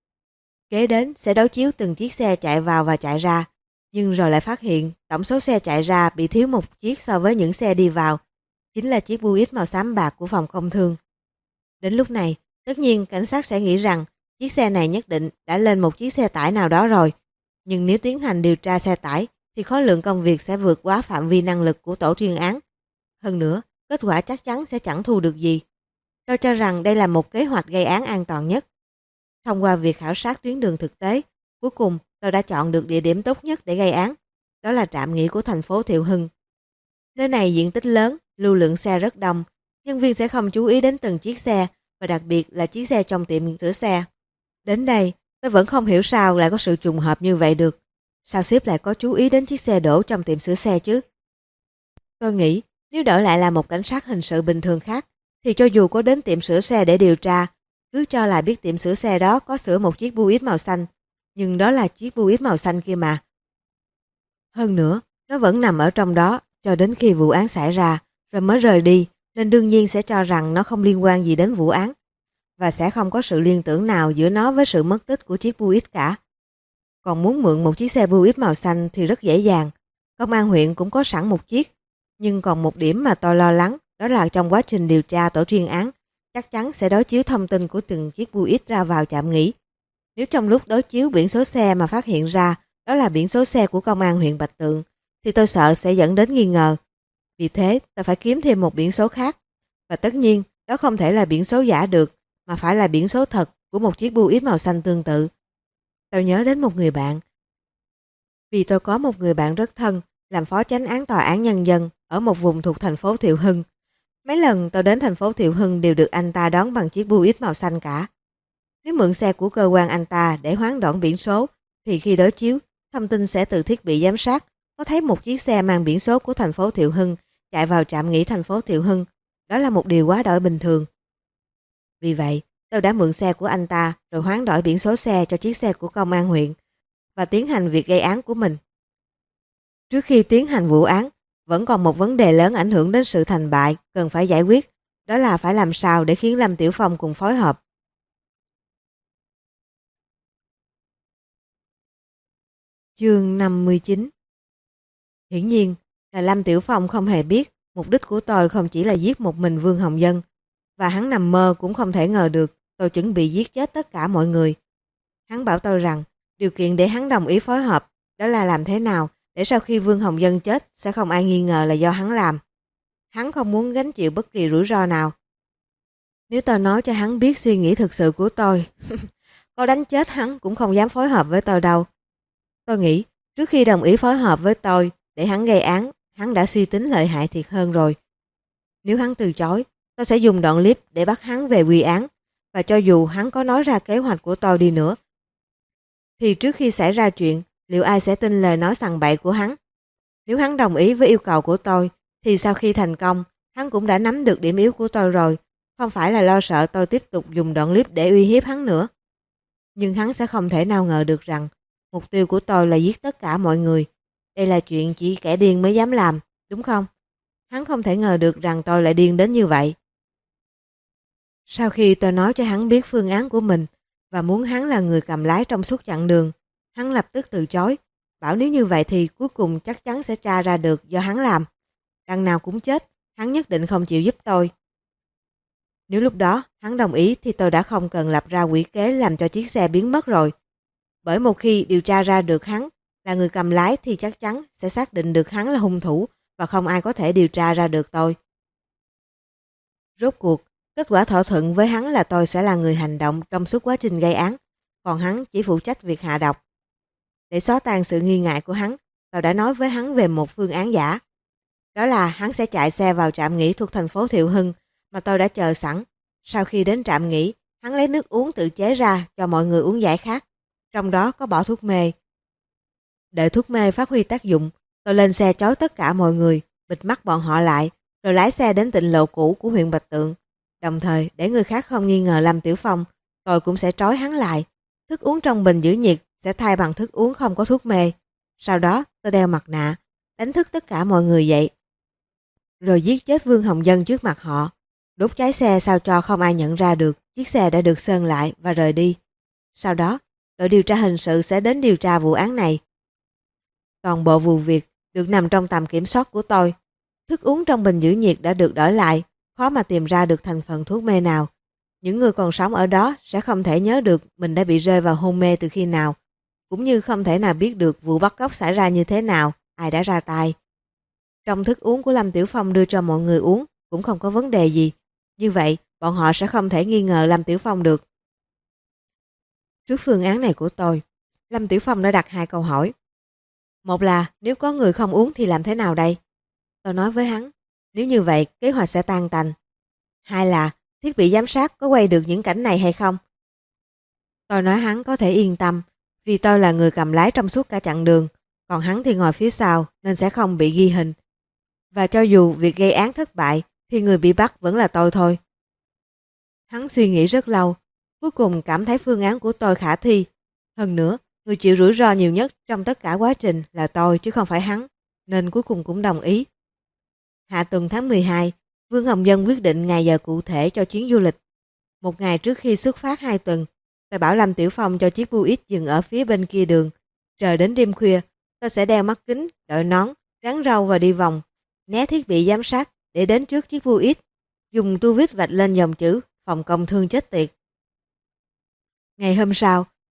Kế đến sẽ đối chiếu từng chiếc xe chạy vào và chạy ra, nhưng rồi lại phát hiện tổng số xe chạy ra bị thiếu một chiếc so với những xe đi vào, chính là chiếc Buick màu xám bạc của phòng công thương. Đến lúc này, tất nhiên cảnh sát sẽ nghĩ rằng chiếc xe này nhất định đã lên một chiếc xe tải nào đó rồi. Nhưng nếu tiến hành điều tra xe tải thì khối lượng công việc sẽ vượt quá phạm vi năng lực của tổ chuyên án. Hơn nữa, kết quả chắc chắn sẽ chẳng thu được gì. Tôi cho rằng đây là một kế hoạch gây án an toàn nhất. Thông qua việc khảo sát tuyến đường thực tế, cuối cùng tôi đã chọn được địa điểm tốt nhất để gây án. Đó là trạm nghỉ của thành phố Thiệu Hưng. Nơi này diện tích lớn, lưu lượng xe rất đông. Nhân viên sẽ không chú ý đến từng chiếc xe, và đặc biệt là chiếc xe trong tiệm sửa xe. Đến đây, tôi vẫn không hiểu sao lại có sự trùng hợp như vậy được. Sao sếp lại có chú ý đến chiếc xe đổ trong tiệm sửa xe chứ? Tôi nghĩ nếu đổi lại là một cảnh sát hình sự bình thường khác, thì cho dù có đến tiệm sửa xe để điều tra, cứ cho là biết tiệm sửa xe đó có sửa một chiếc Buick màu xanh, nhưng đó là chiếc Buick màu xanh kia mà. Hơn nữa, nó vẫn nằm ở trong đó cho đến khi vụ án xảy ra, rồi mới rời đi, nên đương nhiên sẽ cho rằng nó không liên quan gì đến vụ án, và sẽ không có sự liên tưởng nào giữa nó với sự mất tích của chiếc Buick cả. Còn muốn mượn một chiếc xe Buick màu xanh thì rất dễ dàng. Công an huyện cũng có sẵn một chiếc. Nhưng còn một điểm mà tôi lo lắng, đó là trong quá trình điều tra tổ chuyên án, chắc chắn sẽ đối chiếu thông tin của từng chiếc Buick ra vào trạm nghỉ. Nếu trong lúc đối chiếu biển số xe mà phát hiện ra đó là biển số xe của công an huyện Bạch Tượng, thì tôi sợ sẽ dẫn đến nghi ngờ. Vì thế, tôi phải kiếm thêm một biển số khác. Và tất nhiên, đó không thể là biển số giả được, mà phải là biển số thật của một chiếc Buick màu xanh tương tự. Tôi nhớ đến một người bạn. Vì tôi có một người bạn rất thân, làm phó chánh án tòa án nhân dân ở một vùng thuộc thành phố Thiệu Hưng. Mấy lần tôi đến thành phố Thiệu Hưng đều được anh ta đón bằng chiếc Buick màu xanh cả. Nếu mượn xe của cơ quan anh ta để hoán đổi biển số, thì khi đối chiếu, thông tin sẽ từ thiết bị giám sát có thấy một chiếc xe mang biển số của thành phố Thiệu Hưng chạy vào trạm nghỉ thành phố Thiệu Hưng. Đó là một điều quá đổi bình thường. Vì vậy, tôi đã mượn xe của anh ta rồi hoán đổi biển số xe cho chiếc xe của công an huyện và tiến hành việc gây án của mình. Trước khi tiến hành vụ án, vẫn còn một vấn đề lớn ảnh hưởng đến sự thành bại cần phải giải quyết, đó là phải làm sao để khiến Lâm Tiểu Phong cùng phối hợp. Chương 59. Hiển nhiên là Lâm Tiểu Phong không hề biết mục đích của tôi không chỉ là giết một mình Vương Hồng Dân, và hắn nằm mơ cũng không thể ngờ được tôi chuẩn bị giết chết tất cả mọi người. Hắn bảo tôi rằng điều kiện để hắn đồng ý phối hợp đó là làm thế nào để sau khi Vương Hồng Dân chết sẽ không ai nghi ngờ là do hắn làm. Hắn không muốn gánh chịu bất kỳ rủi ro nào. Nếu tôi nói cho hắn biết suy nghĩ thực sự của tôi, có đánh chết hắn cũng không dám phối hợp với tôi đâu. Tôi nghĩ trước khi đồng ý phối hợp với tôi để hắn gây án, hắn đã suy tính lợi hại thiệt hơn rồi. Nếu hắn từ chối, tôi sẽ dùng đoạn clip để bắt hắn về quy án, và cho dù hắn có nói ra kế hoạch của tôi đi nữa, thì trước khi xảy ra chuyện, liệu ai sẽ tin lời nói sằng bậy của hắn? Nếu hắn đồng ý với yêu cầu của tôi, thì sau khi thành công, hắn cũng đã nắm được điểm yếu của tôi rồi, không phải là lo sợ tôi tiếp tục dùng đoạn clip để uy hiếp hắn nữa. Nhưng hắn sẽ không thể nào ngờ được rằng mục tiêu của tôi là giết tất cả mọi người. Đây là chuyện chỉ kẻ điên mới dám làm, đúng không? Hắn không thể ngờ được rằng tôi lại điên đến như vậy. Sau khi tôi nói cho hắn biết phương án của mình và muốn hắn là người cầm lái trong suốt chặng đường, hắn lập tức từ chối, bảo nếu như vậy thì cuối cùng chắc chắn sẽ tra ra được do hắn làm. Đằng nào cũng chết, hắn nhất định không chịu giúp tôi. Nếu lúc đó hắn đồng ý thì tôi đã không cần lập ra quỷ kế làm cho chiếc xe biến mất rồi. Bởi một khi điều tra ra được hắn là người cầm lái thì chắc chắn sẽ xác định được hắn là hung thủ và không ai có thể điều tra ra được tôi. Rốt cuộc, kết quả thỏa thuận với hắn là tôi sẽ là người hành động trong suốt quá trình gây án, còn hắn chỉ phụ trách việc hạ độc. Để xóa tan sự nghi ngại của hắn, tôi đã nói với hắn về một phương án giả. Đó là hắn sẽ chạy xe vào trạm nghỉ thuộc thành phố Thiệu Hưng mà tôi đã chờ sẵn. Sau khi đến trạm nghỉ, hắn lấy nước uống tự chế ra cho mọi người uống giải khát, trong đó có bỏ thuốc mê. Đợi thuốc mê phát huy tác dụng, tôi lên xe chói tất cả mọi người, bịt mắt bọn họ lại, rồi lái xe đến tịnh lộ cũ của huyện Bạch Tượng. Đồng thời, để người khác không nghi ngờ Lâm Tiểu Phong, tôi cũng sẽ trói hắn lại. Thức uống trong bình giữ nhiệt sẽ thay bằng thức uống không có thuốc mê. Sau đó, tôi đeo mặt nạ, đánh thức tất cả mọi người dậy, rồi giết chết Vương Hồng Dân trước mặt họ. Đốt cháy xe sao cho không ai nhận ra được chiếc xe đã được sơn lại và rời đi. Sau đó, đội điều tra hình sự sẽ đến điều tra vụ án này. Toàn bộ vụ việc được nằm trong tầm kiểm soát của tôi. Thức uống trong bình giữ nhiệt đã được đổi lại, khó mà tìm ra được thành phần thuốc mê nào. Những người còn sống ở đó sẽ không thể nhớ được mình đã bị rơi vào hôn mê từ khi nào, cũng như không thể nào biết được vụ bắt cóc xảy ra như thế nào, ai đã ra tay. Trong thức uống của Lâm Tiểu Phong đưa cho mọi người uống cũng không có vấn đề gì. Như vậy, bọn họ sẽ không thể nghi ngờ Lâm Tiểu Phong được. Trước phương án này của tôi, Lâm Tiểu Phong đã đặt 2 câu hỏi. Một là nếu có người không uống thì làm thế nào đây? Tôi nói với hắn, nếu như vậy kế hoạch sẽ tan tành. 2 là thiết bị giám sát có quay được những cảnh này hay không? Tôi nói hắn có thể yên tâm, vì tôi là người cầm lái trong suốt cả chặng đường, còn hắn thì ngồi phía sau nên sẽ không bị ghi hình. Và cho dù việc gây án thất bại thì người bị bắt vẫn là tôi thôi. Hắn suy nghĩ rất lâu, cuối cùng cảm thấy phương án của tôi khả thi. Hơn nữa, người chịu rủi ro nhiều nhất trong tất cả quá trình là tôi chứ không phải hắn, nên cuối cùng cũng đồng ý. Hạ tuần tháng 12, Vương Hồng Dân quyết định ngày giờ cụ thể cho chuyến du lịch. Một ngày trước khi xuất phát 2 tuần, tôi bảo Lâm Tiểu Phong cho chiếc Buick dừng ở phía bên kia đường. Trời đến đêm khuya, tôi sẽ đeo mắt kính, đội nón, gắn râu và đi vòng, né thiết bị giám sát để đến trước chiếc Buick, dùng tua vít vạch lên dòng chữ phòng công thương chết tiệt. Ngày hôm sau,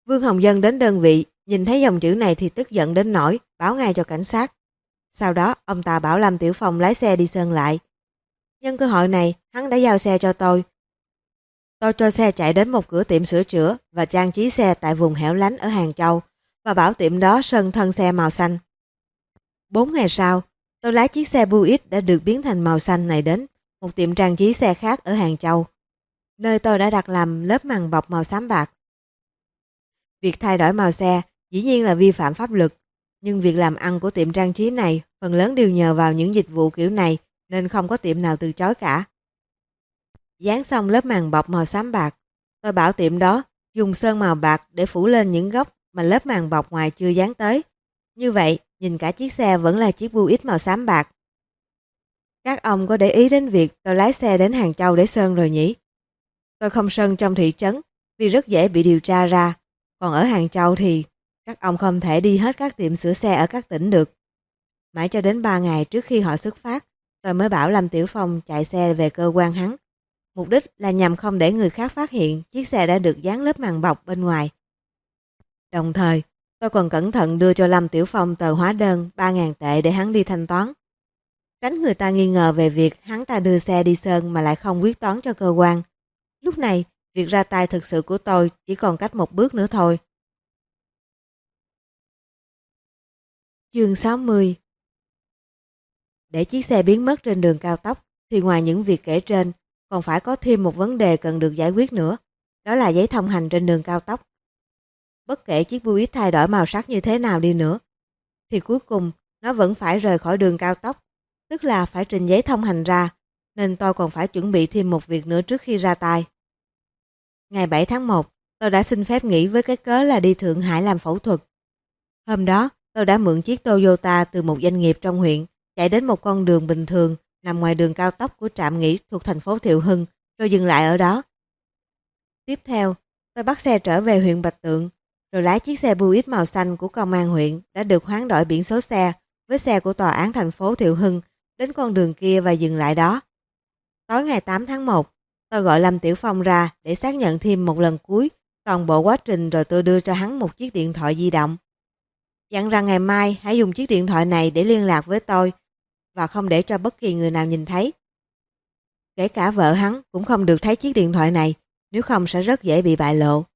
Vương Hồng Dân đến đơn vị, nhìn thấy dòng chữ này thì tức giận đến nỗi báo ngay cho cảnh sát. Sau đó, ông ta bảo Lâm Tiểu Phong lái xe đi Sơn lại. Nhân cơ hội này, hắn đã giao xe cho tôi. Tôi cho xe chạy đến một cửa tiệm sửa chữa và trang trí xe tại vùng hẻo lánh ở Hàng Châu và bảo tiệm đó sơn thân xe màu xanh. 4 ngày sau, tôi lái chiếc xe Buick đã được biến thành màu xanh này đến một tiệm trang trí xe khác ở Hàng Châu, nơi tôi đã đặt làm lớp màng bọc màu xám bạc. Việc thay đổi màu xe dĩ nhiên là vi phạm pháp luật, nhưng việc làm ăn của tiệm trang trí này phần lớn đều nhờ vào những dịch vụ kiểu này nên không có tiệm nào từ chối cả. Dán xong lớp màng bọc màu xám bạc, tôi bảo tiệm đó dùng sơn màu bạc để phủ lên những góc mà lớp màng bọc ngoài chưa dán tới. Như vậy, nhìn cả chiếc xe vẫn là chiếc Buick màu xám bạc. Các ông có để ý đến việc tôi lái xe đến Hàng Châu để sơn rồi nhỉ? Tôi không sơn trong thị trấn vì rất dễ bị điều tra ra. Còn ở Hàng Châu thì các ông không thể đi hết các tiệm sửa xe ở các tỉnh được. Mãi cho đến 3 ngày trước khi họ xuất phát, tôi mới bảo Lâm Tiểu Phong chạy xe về cơ quan hắn. Mục đích là nhằm không để người khác phát hiện chiếc xe đã được dán lớp màng bọc bên ngoài. Đồng thời, tôi còn cẩn thận đưa cho Lâm Tiểu Phong tờ hóa đơn 3.000 tệ để hắn đi thanh toán. Tránh người ta nghi ngờ về việc hắn ta đưa xe đi sơn mà lại không quyết toán cho cơ quan. Lúc này, việc ra tay thực sự của tôi chỉ còn cách một bước nữa thôi. Chương 60. Để chiếc xe biến mất trên đường cao tốc thì ngoài những việc kể trên còn phải có thêm một vấn đề cần được giải quyết nữa, đó là giấy thông hành trên đường cao tốc. Bất kể chiếc Buick thay đổi màu sắc như thế nào đi nữa, thì cuối cùng nó vẫn phải rời khỏi đường cao tốc, tức là phải trình giấy thông hành ra, nên tôi còn phải chuẩn bị thêm một việc nữa trước khi ra tay. Ngày 7 tháng 1, tôi đã xin phép nghỉ với cái cớ là đi Thượng Hải làm phẫu thuật. Hôm đó, tôi đã mượn chiếc Toyota từ một doanh nghiệp trong huyện, chạy đến một con đường bình thường nằm ngoài đường cao tốc của trạm nghỉ thuộc thành phố Thiệu Hưng, rồi dừng lại ở đó. Tiếp theo, tôi bắt xe trở về huyện Bạch Tượng, rồi lái chiếc xe Buick màu xanh của công an huyện đã được hoán đổi biển số xe với xe của tòa án thành phố Thiệu Hưng đến con đường kia và dừng lại đó. Tối ngày 8 tháng 1, tôi gọi Lâm Tiểu Phong ra để xác nhận thêm một lần cuối toàn bộ quá trình, rồi tôi đưa cho hắn một chiếc điện thoại di động. Dặn rằng ngày mai hãy dùng chiếc điện thoại này để liên lạc với tôi và không để cho bất kỳ người nào nhìn thấy. Kể cả vợ hắn cũng không được thấy chiếc điện thoại này, nếu không sẽ rất dễ bị bại lộ.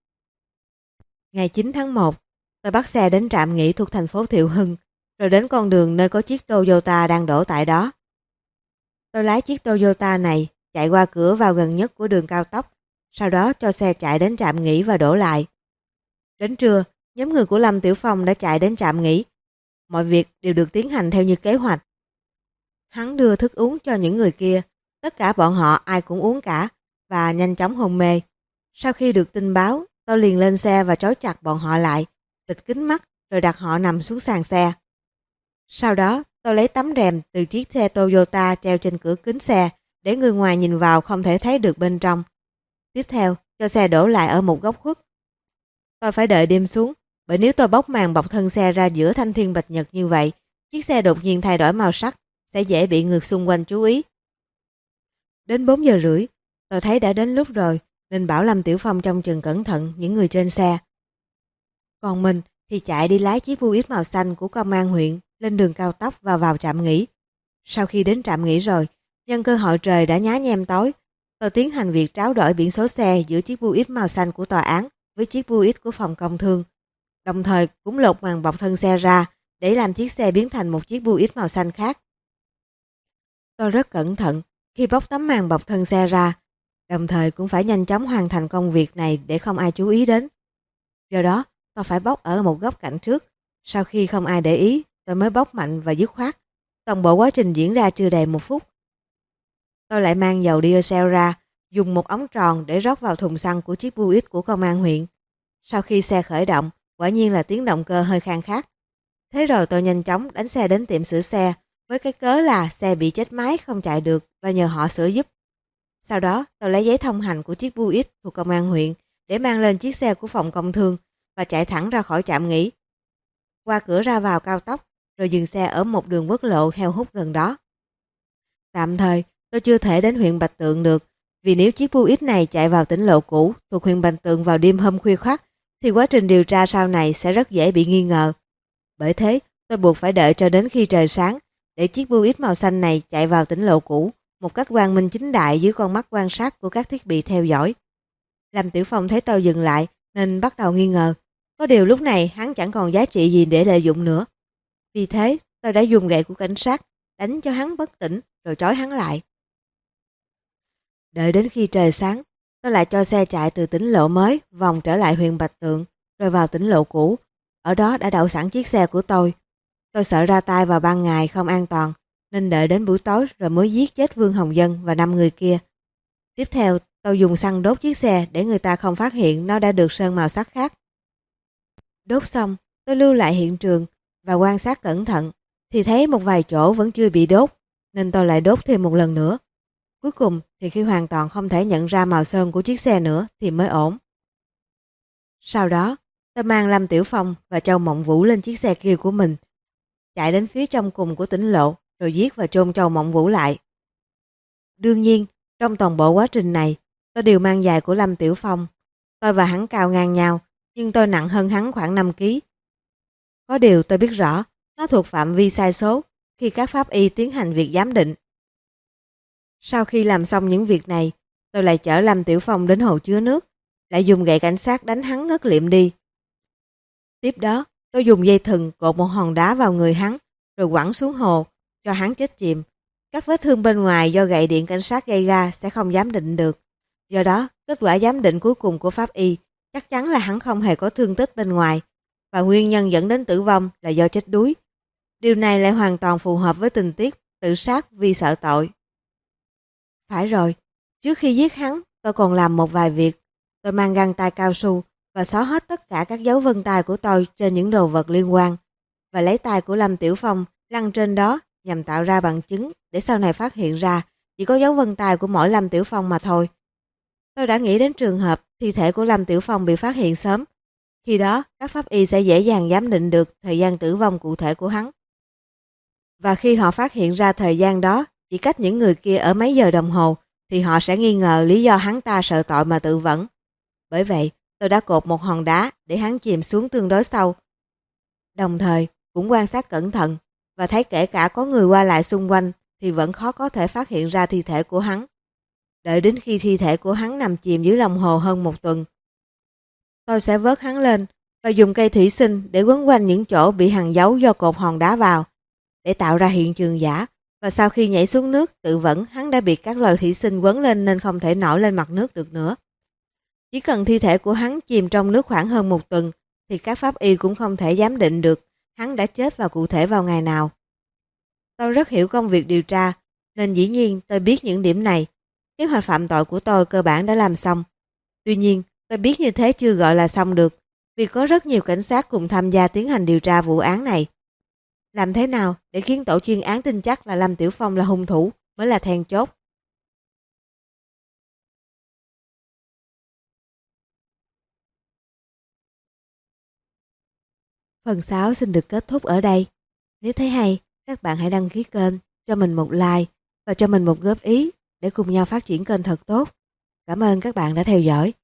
Ngày 9 tháng 1, tôi bắt xe đến trạm nghỉ thuộc thành phố Thiệu Hưng, rồi đến con đường nơi có chiếc Toyota đang đổ tại đó. Tôi lái chiếc Toyota này chạy qua cửa vào gần nhất của đường cao tốc, sau đó cho xe chạy đến trạm nghỉ và đổ lại. Đến trưa, nhóm người của Lâm Tiểu Phong đã chạy đến trạm nghỉ. Mọi việc đều được tiến hành theo như kế hoạch. Hắn đưa thức uống cho những người kia, tất cả bọn họ ai cũng uống cả và nhanh chóng hôn mê. Sau khi được tin báo, tôi liền lên xe và trói chặt bọn họ lại, bịt kính mắt rồi đặt họ nằm xuống sàn xe. Sau đó, tôi lấy tấm rèm từ chiếc xe Toyota treo trên cửa kính xe để người ngoài nhìn vào không thể thấy được bên trong. Tiếp theo, cho xe đổ lại ở một góc khuất. Tôi phải đợi đêm xuống, bởi nếu tôi bóc màn bọc thân xe ra giữa thanh thiên bạch nhật như vậy, chiếc xe đột nhiên thay đổi màu sắc sẽ dễ bị người xung quanh chú ý. Đến 4 giờ rưỡi, tôi thấy đã đến lúc rồi nên bảo Lâm Tiểu Phong trông chừng cẩn thận những người trên xe. Còn mình thì chạy đi lái chiếc Buick màu xanh của công an huyện lên đường cao tốc và vào trạm nghỉ. Sau khi đến trạm nghỉ rồi, nhân cơ hội trời đã nhá nhem tối, tôi tiến hành việc tráo đổi biển số xe giữa chiếc Buick màu xanh của tòa án với chiếc Buick của phòng công thương. Đồng thời cũng lột màn bọc thân xe ra để làm chiếc xe biến thành một chiếc Buick màu xanh khác. Tôi rất cẩn thận khi bóc tấm màn bọc thân xe ra, đồng thời cũng phải nhanh chóng hoàn thành công việc này để không ai chú ý đến. Do đó, tôi phải bóc ở một góc cạnh trước. Sau khi không ai để ý, tôi mới bóc mạnh và dứt khoát. Toàn bộ quá trình diễn ra chưa đầy 1 phút. Tôi lại mang dầu diesel ra, dùng một ống tròn để rót vào thùng xăng của chiếc Buick của công an huyện. Sau khi xe khởi động, quả nhiên là tiếng động cơ hơi khan khát. Thế rồi tôi nhanh chóng đánh xe đến tiệm sửa xe với cái cớ là xe bị chết máy không chạy được và nhờ họ sửa giúp. Sau đó tôi lấy giấy thông hành của chiếc Buick thuộc công an huyện để mang lên chiếc xe của phòng công thương và chạy thẳng ra khỏi trạm nghỉ. Qua cửa ra vào cao tốc rồi dừng xe ở một đường quốc lộ heo hút gần đó. Tạm thời tôi chưa thể đến huyện Bạch Tượng được, vì nếu chiếc Buick này chạy vào tỉnh lộ cũ thuộc huyện Bạch Tượng vào đêm hôm khuya khoắt thì quá trình điều tra sau này sẽ rất dễ bị nghi ngờ. Bởi thế, tôi buộc phải đợi cho đến khi trời sáng để chiếc Buick màu xanh này chạy vào tỉnh lộ cũ một cách quang minh chính đại dưới con mắt quan sát của các thiết bị theo dõi. Lâm Tiểu Phong thấy tôi dừng lại nên bắt đầu nghi ngờ. Có điều lúc này hắn chẳng còn giá trị gì để lợi dụng nữa. Vì thế, tôi đã dùng gậy của cảnh sát đánh cho hắn bất tỉnh rồi trói hắn lại. Đợi đến khi trời sáng, tôi lại cho xe chạy từ tỉnh lộ mới vòng trở lại huyện Bạch Tượng rồi vào tỉnh lộ cũ. Ở đó đã đậu sẵn chiếc xe của tôi. Tôi sợ ra tay vào ban ngày không an toàn nên đợi đến buổi tối rồi mới giết chết Vương Hồng Dân và 5 người kia. Tiếp theo, tôi dùng xăng đốt chiếc xe để người ta không phát hiện nó đã được sơn màu sắc khác. Đốt xong, tôi lưu lại hiện trường và quan sát cẩn thận thì thấy một vài chỗ vẫn chưa bị đốt nên tôi lại đốt thêm một lần nữa. Cuối cùng thì khi hoàn toàn không thể nhận ra màu sơn của chiếc xe nữa thì mới ổn. Sau đó, tôi mang Lâm Tiểu Phong và Châu Mộng Vũ lên chiếc xe kia của mình, chạy đến phía trong cùng của tỉnh lộ rồi giết và chôn Châu Mộng Vũ lại. Đương nhiên, trong toàn bộ quá trình này, tôi đều mang giày của Lâm Tiểu Phong. Tôi và hắn cao ngang nhau, nhưng tôi nặng hơn hắn khoảng 5 kg. Có điều tôi biết rõ, nó thuộc phạm vi sai số khi các pháp y tiến hành việc giám định. Sau khi làm xong những việc này, tôi lại chở Lâm Tiểu Phong đến hồ chứa nước, lại dùng gậy cảnh sát đánh hắn ngất liệm đi. Tiếp đó, tôi dùng dây thừng cột một hòn đá vào người hắn, rồi quẳng xuống hồ, cho hắn chết chìm. Các vết thương bên ngoài do gậy điện cảnh sát gây ra sẽ không giám định được. Do đó, kết quả giám định cuối cùng của pháp y chắc chắn là hắn không hề có thương tích bên ngoài, và nguyên nhân dẫn đến tử vong là do chết đuối. Điều này lại hoàn toàn phù hợp với tình tiết tự sát vì sợ tội. Phải rồi, trước khi giết hắn, tôi còn làm một vài việc. Tôi mang găng tay cao su và xóa hết tất cả các dấu vân tay của tôi trên những đồ vật liên quan, và lấy tay của Lâm Tiểu Phong lăn trên đó nhằm tạo ra bằng chứng để sau này phát hiện ra chỉ có dấu vân tay của mỗi Lâm Tiểu Phong mà thôi. Tôi đã nghĩ đến trường hợp thi thể của Lâm Tiểu Phong bị phát hiện sớm. Khi đó, các pháp y sẽ dễ dàng giám định được thời gian tử vong cụ thể của hắn. Và khi họ phát hiện ra thời gian đó chỉ cách những người kia ở mấy giờ đồng hồ, thì họ sẽ nghi ngờ lý do hắn ta sợ tội mà tự vẫn. Bởi vậy, tôi đã cột một hòn đá để hắn chìm xuống tương đối sâu. Đồng thời, cũng quan sát cẩn thận và thấy kể cả có người qua lại xung quanh thì vẫn khó có thể phát hiện ra thi thể của hắn. Đợi đến khi thi thể của hắn nằm chìm dưới lòng hồ hơn 1 tuần, tôi sẽ vớt hắn lên và dùng cây thủy sinh để quấn quanh những chỗ bị hằn dấu do cột hòn đá vào, để tạo ra hiện trường giả. Và sau khi nhảy xuống nước tự vẫn, hắn đã bị các loại thủy sinh quấn lên nên không thể nổi lên mặt nước được nữa. Chỉ cần thi thể của hắn chìm trong nước khoảng hơn 1 tuần thì các pháp y cũng không thể giám định được hắn đã chết và cụ thể vào ngày nào. Tôi rất hiểu công việc điều tra nên dĩ nhiên tôi biết những điểm này. Kế hoạch phạm tội của tôi cơ bản đã làm xong. Tuy nhiên, tôi biết như thế chưa gọi là xong được, vì có rất nhiều cảnh sát cùng tham gia tiến hành điều tra vụ án này. Làm thế nào để khiến tổ chuyên án tin chắc là Lâm Tiểu Phong là hung thủ mới là then chốt. Phần 6 xin được kết thúc ở đây. Nếu thấy hay, các bạn hãy đăng ký kênh, cho mình một like và cho mình một góp ý để cùng nhau phát triển kênh thật tốt. Cảm ơn các bạn đã theo dõi.